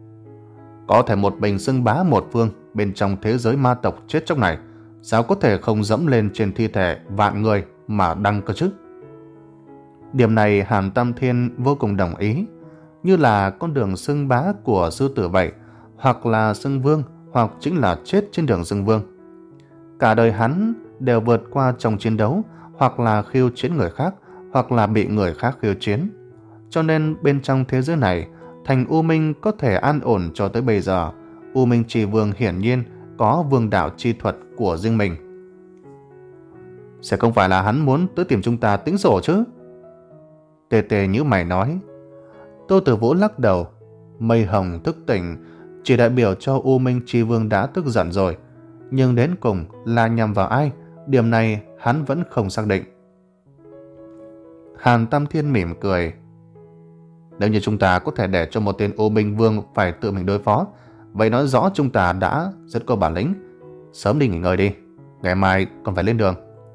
Có thể một mình xưng bá một phương bên trong thế giới ma tộc chết chóc này, sao có thể không dẫm lên trên thi thể vạn người mà đăng cơ chứ? Điểm này Hàn Tam Thiên vô cùng đồng ý. như là con đường xưng bá của sư tử vậy, hoặc là xưng vương, hoặc chính là chết trên đường xưng vương. Cả đời hắn đều vượt qua trong chiến đấu, hoặc là khiêu chiến người khác, hoặc là bị người khác khiêu chiến. Cho nên bên trong thế giới này, thành U Minh có thể an ổn cho tới bây giờ. U Minh Chi Vương hiển nhiên có vương đạo chi thuật của riêng mình. Sẽ không phải là hắn muốn tới tìm chúng ta tính sổ chứ? Tê Tê nhíu mày nói. Tô Tử Vũ lắc đầu. Mây hồng thức tỉnh chỉ đại biểu cho U Minh Chi Vương đã tức giận rồi, nhưng đến cùng là nhằm vào ai, điểm này hắn vẫn không xác định. Hàn Tam Thiên mỉm cười. Nếu như chúng ta có thể để cho một tên U Minh Vương phải tự mình đối phó, vậy nói rõ chúng ta đã rất có bản lĩnh. Sớm đi nghỉ ngơi đi, ngày mai còn phải lên đường.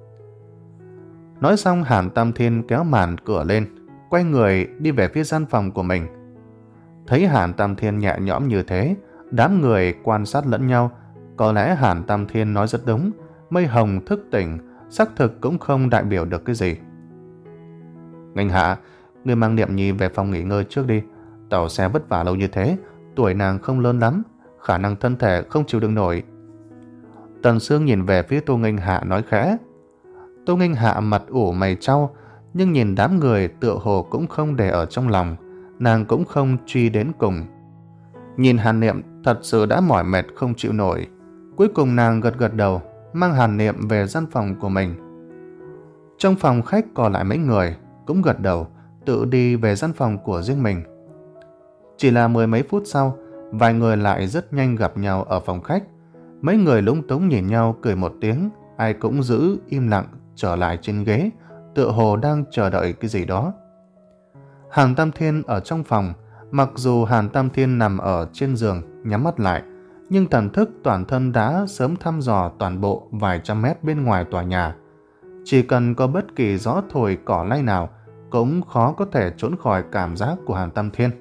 Nói xong, Hàn Tam Thiên kéo màn cửa lên, quay người đi về phía gian phòng của mình. Thấy Hàn Tam Thiên nhẹ nhõm như thế, đám người quan sát lẫn nhau. Có lẽ Hàn Tam Thiên nói rất đúng, mây hồng thức tỉnh xác thực cũng không đại biểu được cái gì. Nghênh Hạ, người mang Niệm Nhi về phòng nghỉ ngơi trước đi. Tàu xe vất vả lâu như thế, tuổi nàng không lớn lắm, khả năng thân thể không chịu đựng nổi. Tần Sương nhìn về phía Tô Nghênh Hạ nói khẽ. Tô Nghênh Hạ mặt ủ mày trao, nhưng nhìn đám người tựa hồ cũng không để ở trong lòng, nàng cũng không truy đến cùng. Nhìn Hàn Niệm thật sự đã mỏi mệt không chịu nổi. Cuối cùng nàng gật gật đầu, mang Hàn Niệm về gian phòng của mình. Trong phòng khách còn lại mấy người cũng gật đầu, tự đi về gian phòng của riêng mình. Chỉ là mười mấy phút sau, vài người lại rất nhanh gặp nhau ở phòng khách. Mấy người lúng túng nhìn nhau cười một tiếng, ai cũng giữ im lặng trở lại trên ghế, tựa hồ đang chờ đợi cái gì đó. Hàn Tam Thiên ở trong phòng, mặc dù Hàn Tam Thiên nằm ở trên giường nhắm mắt lại, nhưng thần thức toàn thân đã sớm thăm dò toàn bộ vài trăm mét bên ngoài tòa nhà. Chỉ cần có bất kỳ gió thổi cỏ lay nào cũng khó có thể trốn khỏi cảm giác của Hàn Tam Thiên.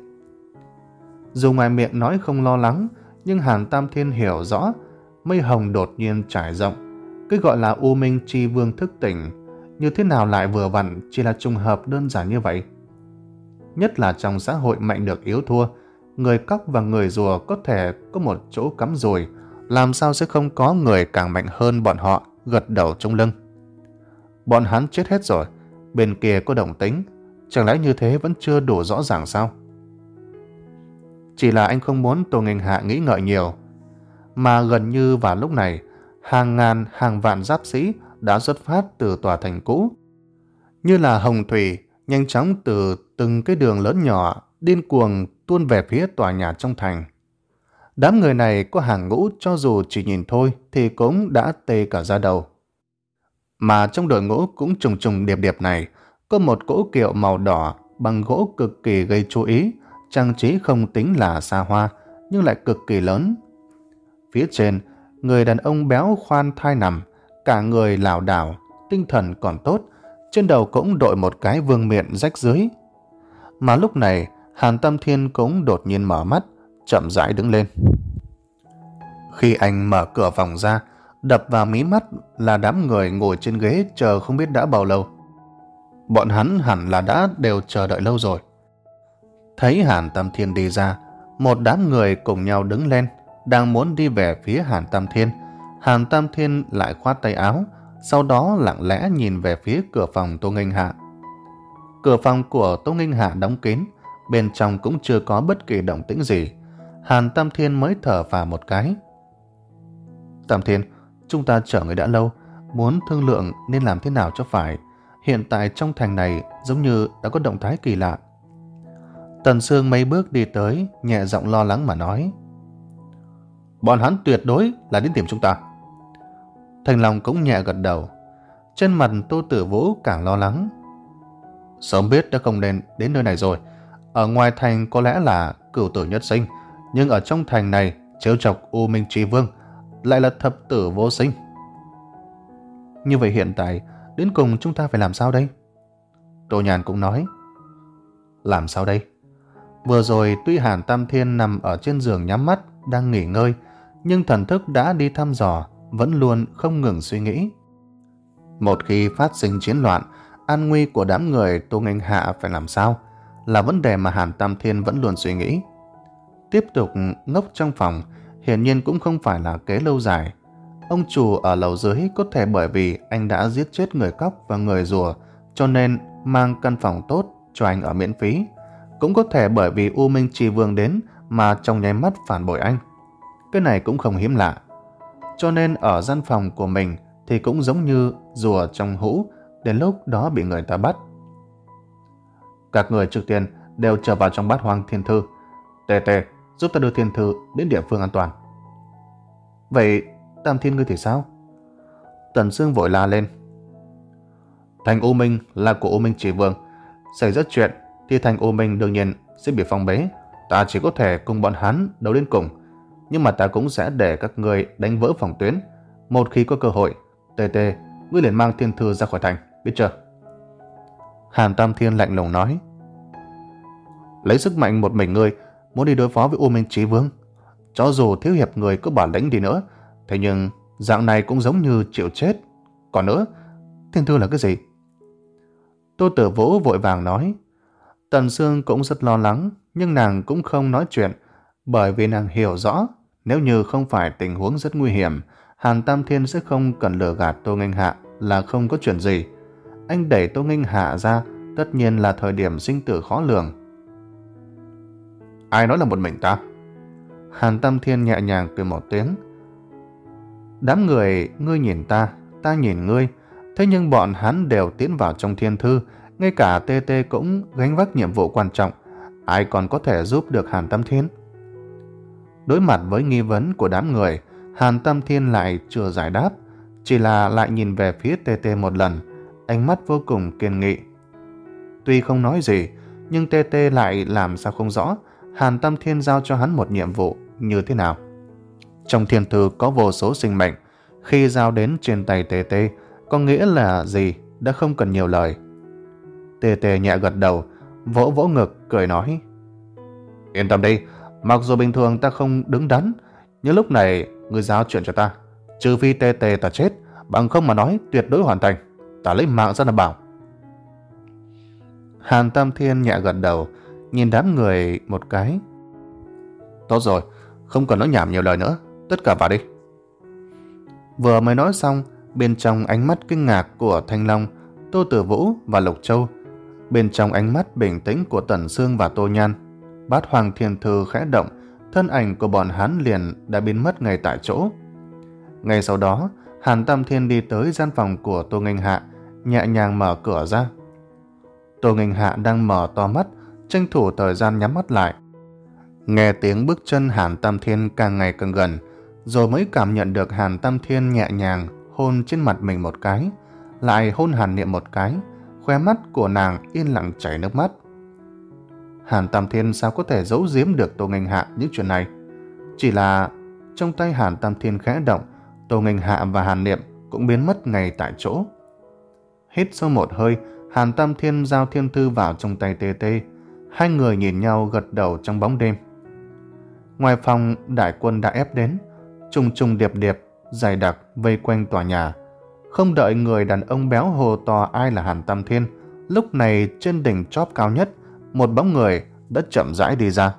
Dù ngoài miệng nói không lo lắng, nhưng Hàn Tam Thiên hiểu rõ mây hồng đột nhiên trải rộng, cái gọi là U Minh Chi Vương thức tỉnh như thế nào lại vừa vặn chỉ là trùng hợp đơn giản như vậy. Nhất là trong xã hội mạnh được yếu thua, người cóc và người rùa có thể có một chỗ cắm rùi, làm sao sẽ không có người càng mạnh hơn bọn họ gật đầu trong lưng. Bọn hắn chết hết rồi, bên kia có động tĩnh, chẳng lẽ như thế vẫn chưa đủ rõ ràng sao? Chỉ là anh không muốn Tô Nghênh Hạ nghĩ ngợi nhiều, mà gần như vào lúc này, hàng ngàn hàng vạn giáp sĩ đã xuất phát từ tòa thành cũ, như là hồng thủy nhanh chóng từ từng cái đường lớn nhỏ điên cuồng tuôn về phía tòa nhà trong thành. Đám người này có hàng ngũ, cho dù chỉ nhìn thôi thì cũng đã tê cả da đầu. Mà trong đội ngũ cũng trùng trùng điệp điệp này có một cỗ kiệu màu đỏ bằng gỗ cực kỳ gây chú ý, trang trí không tính là xa hoa nhưng lại cực kỳ lớn. Phía trên, người đàn ông béo khoan thai nằm, cả người lảo đảo, tinh thần còn tốt, trên đầu cũng đội một cái vương miện rách rưới. Mà lúc này, Hàn Tam Thiên cũng đột nhiên mở mắt, chậm rãi đứng lên. Khi anh mở cửa phòng ra, đập vào mí mắt là đám người ngồi trên ghế chờ không biết đã bao lâu. Bọn hắn hẳn là đã đều chờ đợi lâu rồi. Thấy Hàn Tam Thiên đi ra, một đám người cùng nhau đứng lên, đang muốn đi về phía Hàn Tam Thiên. Hàn Tam Thiên lại khoát tay áo, sau đó lặng lẽ nhìn về phía cửa phòng Tô Nghênh Hạ. Cửa phòng của Tô Nghênh Hạ đóng kín, bên trong cũng chưa có bất kỳ động tĩnh gì. Hàn Tam Thiên mới thở phào một cái. Tam Thiên, chúng ta chờ người đã lâu, muốn thương lượng nên làm thế nào cho phải. Hiện tại trong thành này giống như đã có động thái kỳ lạ. Tần Sương mấy bước đi tới, nhẹ giọng lo lắng mà nói. Bọn hắn tuyệt đối là đến tìm chúng ta. Thành Long cũng nhẹ gật đầu. Trên mặt Tô Tử Vũ càng lo lắng. Sớm biết đã không nên đến nơi này rồi. Ở ngoài thành có lẽ là cửu tử nhất sinh, nhưng ở trong thành này trêu chọc U Minh Chi Vương lại là thập tử vô sinh. Như vậy hiện tại đến cùng chúng ta phải làm sao đây? Tô Nhàn cũng nói. Làm sao đây? Vừa rồi tuy Hàn Tam Thiên nằm ở trên giường nhắm mắt đang nghỉ ngơi, nhưng thần thức đã đi thăm dò, vẫn luôn không ngừng suy nghĩ. Một khi phát sinh chiến loạn, an nguy của đám người Tô Nghênh Hạ phải làm sao? là vấn đề mà Hàn Tam Thiên vẫn luôn suy nghĩ. Tiếp tục ngốc trong phòng hiển nhiên cũng không phải là kế lâu dài. Ông chủ ở lầu dưới có thể bởi vì anh đã giết chết người cóc và người rùa cho nên mang căn phòng tốt cho anh ở miễn phí. Cũng có thể bởi vì U Minh Trì Vương đến mà trong nháy mắt phản bội anh. Cái này cũng không hiếm lạ. Cho nên ở gian phòng của mình thì cũng giống như rùa trong hũ, đến lúc đó bị người ta bắt. Các người trước tiên đều trở vào trong Bát Hoang Thiên Thư. Tê tê, giúp ta đưa Thiên Thư đến địa phương an toàn. Vậy Tam Thiên ngươi thì sao? Tần Sương vội la lên. Thành U Minh là của U Minh Chỉ Vương. Xảy ra chuyện thì thành U Minh đương nhiên sẽ bị phong bế. Ta chỉ có thể cùng bọn hắn đấu đến cùng. Nhưng mà ta cũng sẽ để các người đánh vỡ phòng tuyến. Một khi có cơ hội, Tê tê, ngươi liền mang Thiên Thư ra khỏi thành, biết chưa? Hàn Tam Thiên lạnh lùng nói. Lấy sức mạnh một mình ngươi muốn đi đối phó với U Minh Chí Vương. Cho dù thiếu hiệp người có bản lĩnh đi nữa, thế nhưng dạng này cũng giống như chịu chết. Còn nữa, Thiên Thư là cái gì? Tô Tử Vũ vội vàng nói. Tần Sương cũng rất lo lắng, nhưng nàng cũng không nói chuyện, bởi vì nàng hiểu rõ nếu như không phải tình huống rất nguy hiểm, Hàn Tam Thiên sẽ không cần lừa gạt Tô Nghênh Hạ là không có chuyện gì. Anh đẩy Tô Nghênh Hạ ra, tất nhiên là thời điểm sinh tử khó lường. Ai nói là một mình ta? Hàn Tam Thiên nhẹ nhàng cười một tiếng. Đám người, ngươi nhìn ta, ta nhìn ngươi, thế nhưng bọn hắn đều tiến vào trong Thiên Thư, ngay cả Tê Tê cũng gánh vác nhiệm vụ quan trọng, ai còn có thể giúp được Hàn Tam Thiên? Đối mặt với nghi vấn của đám người, Hàn Tam Thiên lại chưa giải đáp, chỉ là lại nhìn về phía Tê Tê một lần, ánh mắt vô cùng kiên nghị. Tuy không nói gì, nhưng Tê Tê lại làm sao không rõ Hàn Tam Thiên giao cho hắn một nhiệm vụ như thế nào. Trong Thiên Thư có vô số sinh mệnh, khi giao đến trên tay Tê Tê, có nghĩa là gì đã không cần nhiều lời. Tê Tê nhẹ gật đầu, vỗ vỗ ngực, cười nói. Yên tâm đi, mặc dù bình thường ta không đứng đắn, nhưng lúc này ngươi giao chuyện cho ta. Trừ phi Tê Tê ta chết, bằng không mà nói tuyệt đối hoàn thành. Ta lấy mạng ra đảm bảo. Hàn Tam Thiên nhẹ gật đầu, nhìn đám người một cái. Tốt rồi, không cần nói nhảm nhiều lời nữa, tất cả vào đi. Vừa mới nói xong, bên trong ánh mắt kinh ngạc của Thanh Long, Tô Tử Vũ và Lục Châu, bên trong ánh mắt bình tĩnh của Tần Sương và Tô Nhan, Bát Hoang Thiên Thư khẽ động, thân ảnh của bọn hắn liền đã biến mất ngay tại chỗ. Ngay sau đó, Hàn Tam Thiên đi tới gian phòng của Tô Nghênh Hạ, nhẹ nhàng mở cửa ra. Tô Nghênh Hạ đang mở to mắt, tranh thủ thời gian nhắm mắt lại. Nghe tiếng bước chân Hàn Tam Thiên càng ngày càng gần, rồi mới cảm nhận được Hàn Tam Thiên nhẹ nhàng hôn trên mặt mình một cái, lại hôn Hàn Niệm một cái, khóe mắt của nàng yên lặng chảy nước mắt. Hàn Tam Thiên sao có thể giấu giếm được Tô Nghênh Hạ những chuyện này? Chỉ là trong tay Hàn Tam Thiên khẽ động, Tô Nghênh Hạ và Hàn Niệm cũng biến mất ngay tại chỗ. Hít sâu một hơi, Hàn Tam Thiên giao Thiên Thư vào trong tay Tê Tê. Hai người nhìn nhau gật đầu trong bóng đêm. Ngoài phòng, đại quân đã ép đến, trùng trùng điệp điệp, dày đặc vây quanh tòa nhà. Không đợi người đàn ông béo hồ to ai là Hàn Tam Thiên, lúc này trên đỉnh chóp cao nhất, một bóng người đã chậm rãi đi ra.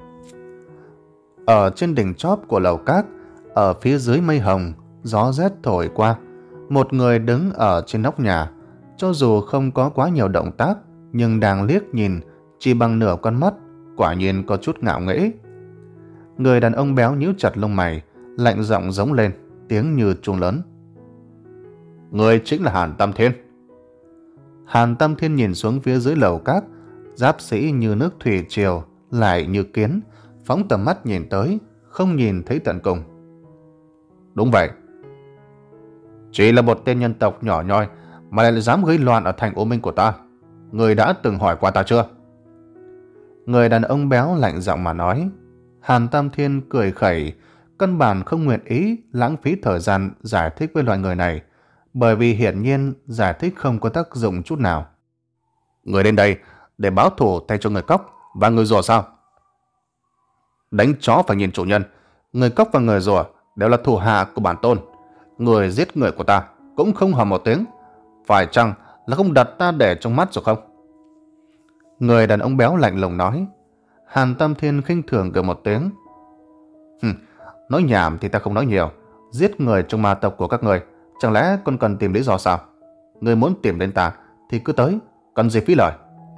Ở trên đỉnh chóp của lầu các, ở phía dưới mây hồng, gió rét thổi qua, một người đứng ở trên nóc nhà, cho dù không có quá nhiều động tác, nhưng đang liếc nhìn chỉ bằng nửa con mắt, quả nhiên có chút ngạo nghễ. Người đàn ông béo nhíu chặt lông mày, lạnh giọng giống lên, tiếng như chuông lớn. Người chính là Hàn Tam Thiên. Hàn Tam Thiên nhìn xuống phía dưới lầu các, giáp sĩ như nước thủy triều, lại như kiến, phóng tầm mắt nhìn tới, không nhìn thấy tận cùng. Đúng vậy. Chỉ là một tên nhân tộc nhỏ nhoi mà lại dám gây loạn ở thành U Minh của ta. Người đã từng hỏi qua ta chưa? Người đàn ông béo lạnh giọng mà nói. Hàn Tam Thiên cười khẩy, căn bản không nguyện ý lãng phí thời gian giải thích với loại người này, bởi vì hiển nhiên giải thích không có tác dụng chút nào. Người đến đây để báo thù thay cho người cóc và người rùa sao? Đánh chó phải nhìn chủ nhân. Người cóc và người rùa đều là thủ hạ của bản tôn. Người giết người của ta cũng không hỏi một tiếng. Phải chăng là không đặt ta để trong mắt rồi không? Người đàn ông béo lạnh lùng nói. Hàn Tam Thiên khinh thường cười một tiếng. Hừm, nói nhảm thì ta không nói nhiều. Giết người trong ma tộc của các người, chẳng lẽ còn cần tìm lý do sao? Người muốn tìm đến ta thì cứ tới, cần gì phí lời.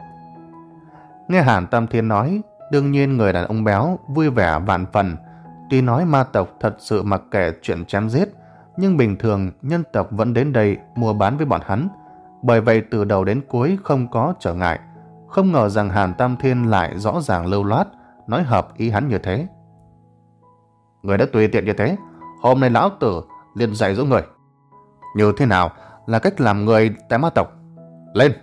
Nghe Hàn Tam Thiên nói, đương nhiên người đàn ông béo vui vẻ vạn phần. Tuy nói ma tộc thật sự mặc kệ chuyện chém giết, nhưng bình thường nhân tộc vẫn đến đây mua bán với bọn hắn. Bởi vậy từ đầu đến cuối không có trở ngại. Không ngờ rằng Hàn Tam Thiên lại rõ ràng lưu loát, nói hợp ý hắn như thế. Người đã tùy tiện như thế, hôm nay lão tử liền dạy dỗ người. Như thế nào là cách làm người tại ma tộc? Lên!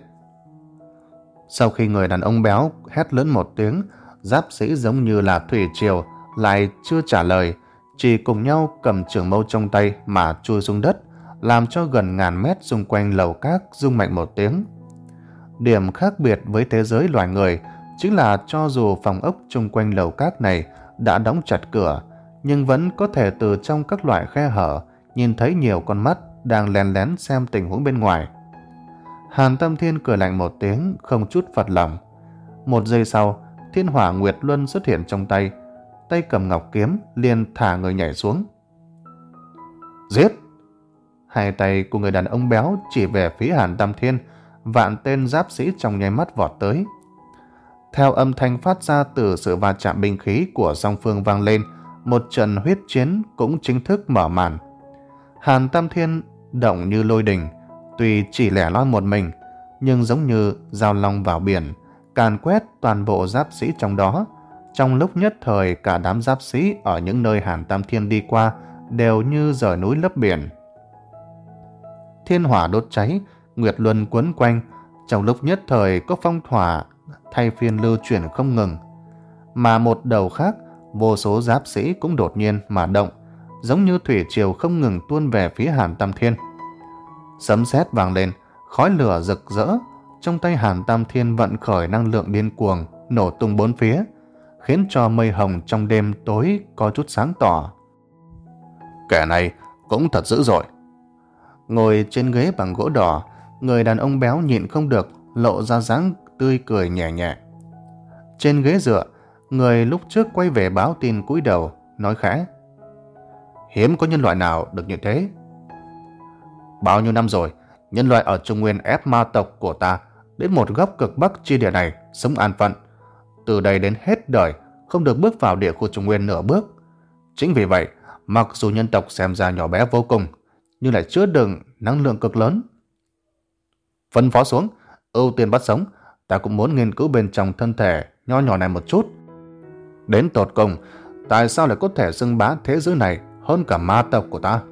Sau khi người đàn ông béo hét lớn một tiếng, giáp sĩ giống như là thủy triều lại chưa trả lời, chỉ cùng nhau cầm trường mâu trong tay mà chui xuống đất, làm cho gần ngàn mét xung quanh lầu các rung mạnh một tiếng. Điểm khác biệt với thế giới loài người chính là cho dù phòng ốc chung quanh lầu các này đã đóng chặt cửa, nhưng vẫn có thể từ trong các loại khe hở nhìn thấy nhiều con mắt đang lén lén xem tình huống bên ngoài. Hàn Tam Thiên cười lạnh một tiếng, không chút phật lòng. Một giây sau, Thiên Hỏa Nguyệt Luân xuất hiện trong tay, tay cầm ngọc kiếm liền thả người nhảy xuống. Giết! Hai tay của người đàn ông béo chỉ về phía Hàn Tam Thiên, vạn tên giáp sĩ trong nháy mắt vọt tới. Theo âm thanh phát ra từ sự va chạm binh khí của song phương vang lên, một trận huyết chiến cũng chính thức mở màn. Hàn Tam Thiên động như lôi đình, tuy chỉ lẻ loi một mình, nhưng giống như dao long vào biển, càn quét toàn bộ giáp sĩ trong đó. Trong lúc nhất thời, cả đám giáp sĩ ở những nơi Hàn Tam Thiên đi qua đều như rời núi lấp biển. Thiên hỏa đốt cháy, Nguyệt Luân quấn quanh, trong lúc nhất thời có phong hỏa thay phiên lưu chuyển không ngừng. Mà một đầu khác, vô số giáp sĩ cũng đột nhiên mà động, giống như thủy triều không ngừng tuôn về phía Hàn Tam Thiên. Sấm sét vang lên, khói lửa rực rỡ, trong tay Hàn Tam Thiên vận khởi năng lượng điên cuồng, nổ tung bốn phía, khiến cho mây hồng trong đêm tối có chút sáng tỏ. Kẻ này cũng thật dữ dội. Ngồi trên ghế bằng gỗ đỏ, người đàn ông béo nhịn không được, lộ ra dáng tươi cười nhẹ nhẹ. Trên ghế dựa, người lúc trước quay về báo tin cúi đầu, nói khẽ. Hiếm có nhân loại nào được như thế. Bao nhiêu năm rồi, nhân loại ở Trung Nguyên ép ma tộc của ta đến một góc cực bắc chi địa này sống an phận. Từ đây đến hết đời không được bước vào địa khu Trung Nguyên nửa bước. Chính vì vậy, mặc dù nhân tộc xem ra nhỏ bé vô cùng, nhưng lại chứa đựng năng lượng cực lớn. Phân phó xuống, ưu tiên bắt sống, ta cũng muốn nghiên cứu bên trong thân thể nho nhỏ này một chút. Đến tột cùng, tại sao lại có thể xưng bá thế giới này hơn cả ma tộc của ta?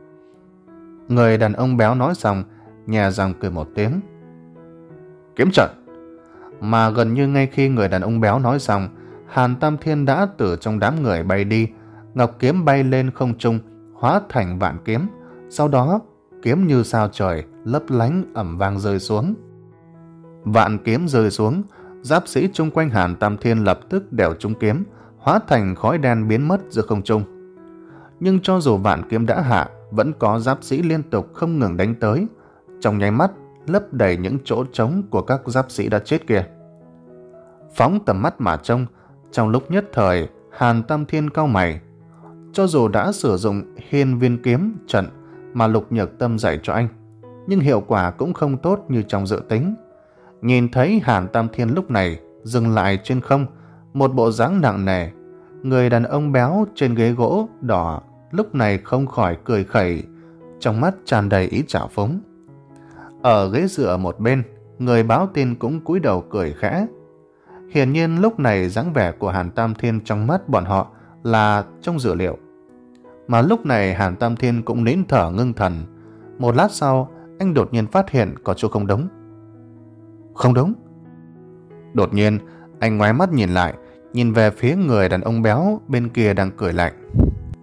Người đàn ông béo nói xong, nhè răng cười một tiếng. Kiếm trận! Mà gần như ngay khi người đàn ông béo nói xong, Hàn Tam Thiên đã từ trong đám người bay đi, ngọc kiếm bay lên không trung, hóa thành vạn kiếm. Sau đó, kiếm như sao trời, lấp lánh ầm vang rơi xuống. Vạn kiếm rơi xuống, giáp sĩ chung quanh Hàn Tam Thiên lập tức đều trúng kiếm, hóa thành khói đen biến mất giữa không trung. Nhưng cho dù vạn kiếm đã hạ, vẫn có giáp sĩ liên tục không ngừng đánh tới, trong nháy mắt lấp đầy những chỗ trống của các giáp sĩ đã chết kia. Phóng tầm mắt mà trông, trong lúc nhất thời, Hàn Tam Thiên cau mày. Cho dù đã sử dụng hiên viên kiếm trận mà Lục Nhược Tâm dạy cho anh, nhưng hiệu quả cũng không tốt như trong dự tính. Nhìn thấy Hàn Tam Thiên lúc này dừng lại trên không, một bộ dáng nặng nề, người đàn ông béo trên ghế gỗ đỏ lúc này không khỏi cười khẩy, trong mắt tràn đầy ý trào phúng. Ở ghế dựa một bên, người báo tin cũng cúi đầu cười khẽ. Hiển nhiên lúc này dáng vẻ của Hàn Tam Thiên trong mắt bọn họ là trong dự liệu. Mà lúc này Hàn Tam Thiên cũng nín thở ngưng thần. Một lát sau, anh đột nhiên phát hiện có chỗ không đúng. Không đúng? Đột nhiên, anh ngoái mắt nhìn lại, nhìn về phía người đàn ông béo bên kia đang cười lạnh.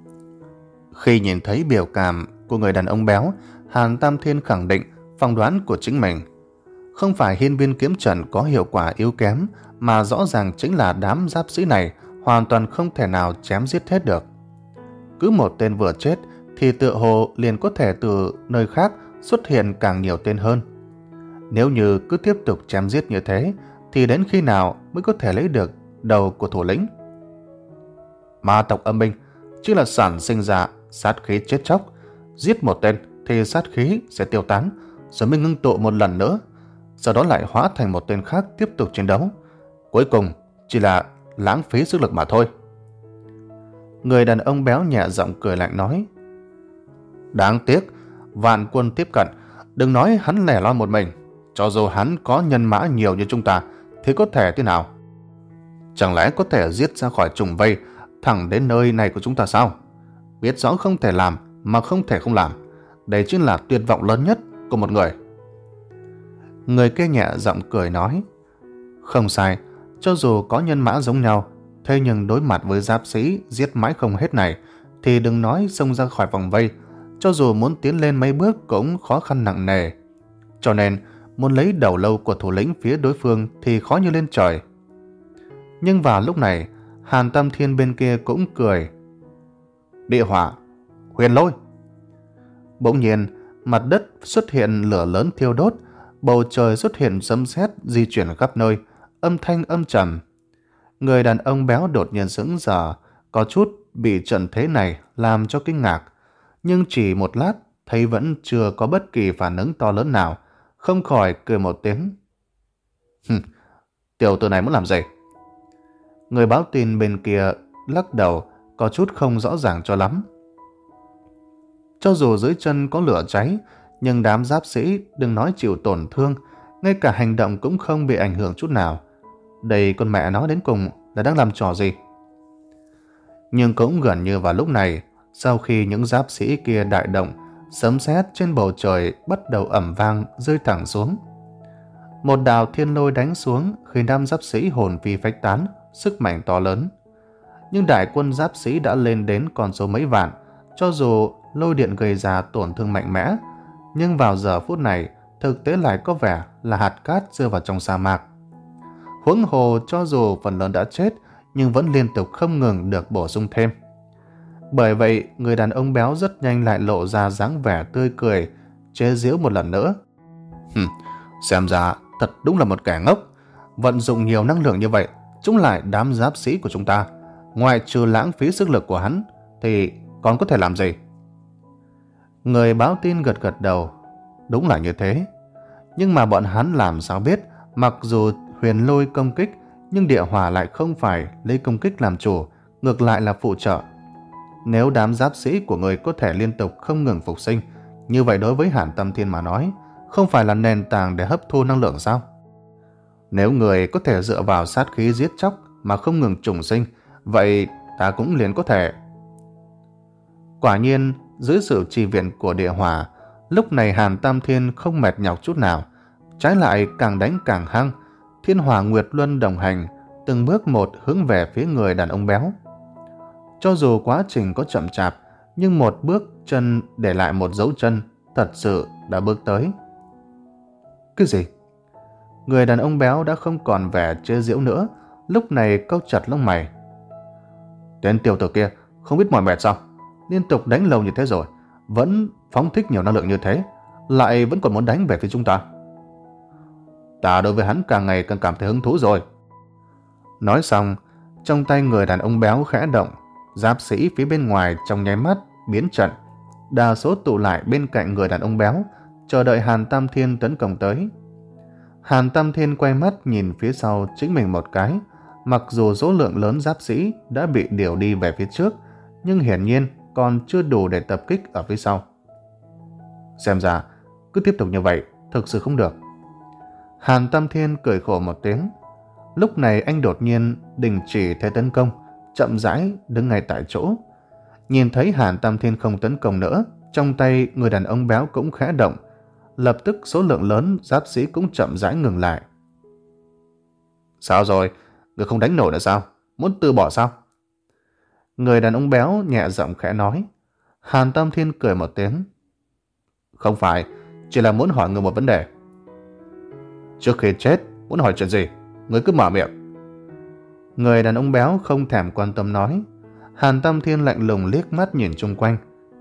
Khi nhìn thấy biểu cảm của người đàn ông béo, Hàn Tam Thiên khẳng định phỏng đoán của chính mình. Không phải hiên viên kiếm trận có hiệu quả yếu kém, mà rõ ràng chính là đám giáp sĩ này hoàn toàn không thể nào chém giết hết được. Cứ một tên vừa chết thì tựa hồ liền có thể từ nơi khác xuất hiện càng nhiều tên hơn. Nếu như cứ tiếp tục chém giết như thế, thì đến khi nào mới có thể lấy được đầu của thủ lĩnh? Ma tộc âm binh chính là sản sinh ra sát khí chết chóc. Giết một tên thì sát khí sẽ tiêu tán, rồi mới ngưng tụ một lần nữa, sau đó lại hóa thành một tên khác tiếp tục chiến đấu. Cuối cùng chỉ là lãng phí sức lực mà thôi. Người đàn ông béo nhẹ giọng cười lạnh nói: Đáng tiếc, vạn quân tiếp cận, đừng nói hắn lẻ loi một mình, cho dù hắn có nhân mã nhiều như chúng ta thì có thể thế nào? Chẳng lẽ có thể giết ra khỏi trùng vây thẳng đến nơi này của chúng ta sao? Biết rõ không thể làm mà không thể không làm, đây chính là tuyệt vọng lớn nhất của một người. Người kia nhẹ giọng cười nói: Không sai, cho dù có nhân mã giống nhau, thế nhưng đối mặt với giáp sĩ giết mãi không hết này thì đừng nói xông ra khỏi vòng vây, cho dù muốn tiến lên mấy bước cũng khó khăn nặng nề. Cho nên muốn lấy đầu lâu của thủ lĩnh phía đối phương thì khó như lên trời. Nhưng vào lúc này, Hàn Tam Thiên bên kia cũng cười: Địa hỏa, huyền lôi. Bỗng nhiên, mặt đất xuất hiện lửa lớn thiêu đốt, bầu trời xuất hiện sấm sét di chuyển khắp nơi, âm thanh âm trầm. Người đàn ông béo đột nhiên sững sờ, có chút bị trận thế này làm cho kinh ngạc, nhưng chỉ một lát thấy vẫn chưa có bất kỳ phản ứng to lớn nào, không khỏi cười một tiếng. Hừm, tiểu tử này muốn làm gì? Người báo tin bên kia lắc đầu, có chút không rõ ràng cho lắm. Cho dù dưới chân có lửa cháy, nhưng đám giáp sĩ đừng nói chịu tổn thương, ngay cả hành động cũng không bị ảnh hưởng chút nào. Đây con mẹ nó đến cùng là đang làm trò gì? Nhưng cũng gần như vào lúc này, sau khi những giáp sĩ kia đại động, sấm sét trên bầu trời bắt đầu ầm vang rơi thẳng xuống. Một đạo thiên lôi đánh xuống khiến đám giáp sĩ hồn phi phách tán, sức mạnh to lớn. Nhưng đại quân giáp sĩ đã lên đến con số mấy vạn, cho dù lôi điện gây ra tổn thương mạnh mẽ, nhưng vào giờ phút này thực tế lại có vẻ là hạt cát rơi vào trong sa mạc. Huống hồ cho dù phần lớn đã chết, nhưng vẫn liên tục không ngừng được bổ sung thêm. Bởi vậy, người đàn ông béo rất nhanh lại lộ ra dáng vẻ tươi cười, chế giễu một lần nữa. Hừm, xem ra thật đúng là một kẻ ngốc. Vận dụng nhiều năng lượng như vậy, chống lại đám giáp sĩ của chúng ta. Ngoài trừ lãng phí sức lực của hắn, thì còn có thể làm gì? Người báo tin gật gật đầu. Đúng là như thế. Nhưng mà bọn hắn làm sao biết, mặc dù huyền lôi công kích, nhưng địa hỏa lại không phải lấy công kích làm chủ, ngược lại là phụ trợ. Nếu đám giáp sĩ của người có thể liên tục không ngừng phục sinh, như vậy đối với Hàn Tâm Thiên mà nói, không phải là nền tảng để hấp thu năng lượng sao? Nếu người có thể dựa vào sát khí giết chóc mà không ngừng trùng sinh, vậy ta cũng liền có thể. Quả nhiên, dưới sự trì viện của địa hỏa, lúc này Hàn Tam Thiên không mệt nhọc chút nào, trái lại càng đánh càng hăng. Thiên hỏa Nguyệt Luân đồng hành, từng bước một hướng về phía người đàn ông béo. Cho dù quá trình có chậm chạp, nhưng một bước chân để lại một dấu chân, thật sự đã bước tới. Cái gì? Người đàn ông béo đã không còn vẻ chế giễu nữa, lúc này cau chặt lông mày. Tên tiểu tử kia không biết mỏi mệt sao? Liên tục đánh lâu như thế rồi, vẫn phóng thích nhiều năng lượng như thế, lại vẫn còn muốn đánh về phía chúng ta. Ta đối với hắn càng ngày càng cảm thấy hứng thú rồi. Nói xong, trong tay người đàn ông béo khẽ động, giáp sĩ phía bên ngoài trong nháy mắt biến trận, đa số tụ lại bên cạnh người đàn ông béo, chờ đợi Hàn Tam Thiên tấn công tới. Hàn Tam Thiên quay mắt nhìn phía sau chính mình một cái, mặc dù số lượng lớn giáp sĩ đã bị điều đi về phía trước, nhưng hiển nhiên còn chưa đủ để tập kích ở phía sau. Xem ra, cứ tiếp tục như vậy, thực sự không được. Hàn Tam Thiên cười khổ một tiếng. Lúc này anh đột nhiên đình chỉ thế tấn công, chậm rãi đứng ngay tại chỗ. Nhìn thấy Hàn Tam Thiên không tấn công nữa, trong tay người đàn ông béo cũng khẽ động. Lập tức số lượng lớn giáp sĩ cũng chậm rãi ngừng lại. Sao rồi? Người không đánh nổi nữa sao? Muốn từ bỏ sao? Người đàn ông béo nhẹ giọng khẽ nói. Hàn Tam Thiên cười một tiếng. Không phải, chỉ là muốn hỏi người một vấn đề. Trước khi chết, muốn hỏi chuyện gì? Người cứ mở miệng. Người đàn ông béo không thèm quan tâm nói. Hàn Tam Thiên lạnh lùng liếc mắt nhìn chung quanh.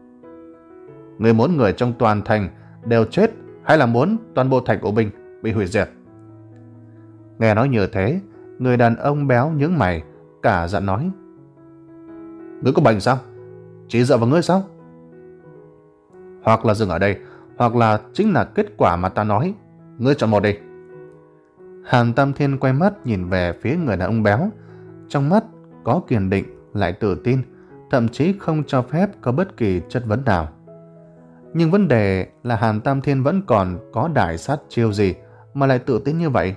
Người muốn người trong toàn thành đều chết, hay là muốn toàn bộ thành của mình bị hủy diệt? Nghe nói như thế, người đàn ông béo nhướng mày, cả giận nói: Ngươi có bệnh sao? Chỉ dựa vào ngươi sao? Hoặc là dừng ở đây, hoặc là chính là kết quả mà ta nói. Ngươi chọn một đi. Hàn Tam Thiên quay mắt nhìn về phía người đàn ông béo. Trong mắt có kiên định, lại tự tin, thậm chí không cho phép có bất kỳ chất vấn nào. Nhưng vấn đề là Hàn Tam Thiên vẫn còn có đại sát chiêu gì mà lại tự tin như vậy?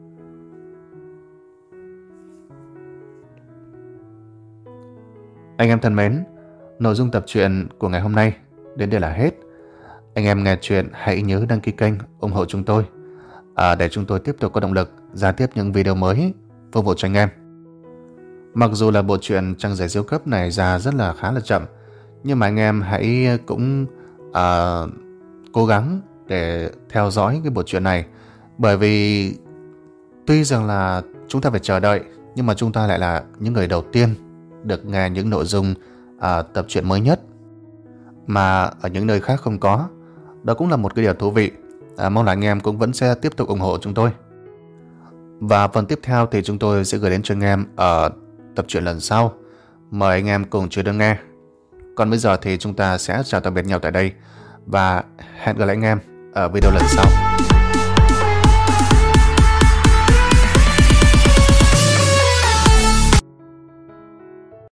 Anh em thân mến, nội dung tập truyện của ngày hôm nay đến đây là hết. Anh em nghe chuyện hãy nhớ đăng ký kênh, ủng hộ chúng tôi à, để chúng tôi tiếp tục có động lực ra tiếp những video mới phục vụ cho anh em. Mặc dù là bộ truyện Trăng Giấy Siêu Cấp này ra rất là khá là chậm, nhưng mà anh em hãy cũng à, cố gắng để theo dõi cái bộ truyện này. Bởi vì tuy rằng là chúng ta phải chờ đợi, nhưng mà chúng ta lại là những người đầu tiên được nghe những nội dung à, tập truyện mới nhất mà ở những nơi khác không có. Đó cũng là một cái điều thú vị. à, Mong là anh em cũng vẫn sẽ tiếp tục ủng hộ chúng tôi. Và phần tiếp theo thì chúng tôi sẽ gửi đến cho anh em ở tập truyện lần sau. Mời anh em cùng chú đón nghe. Còn bây giờ thì chúng ta sẽ chào tạm biệt nhau tại đây, và hẹn gặp lại anh em ở video lần sau.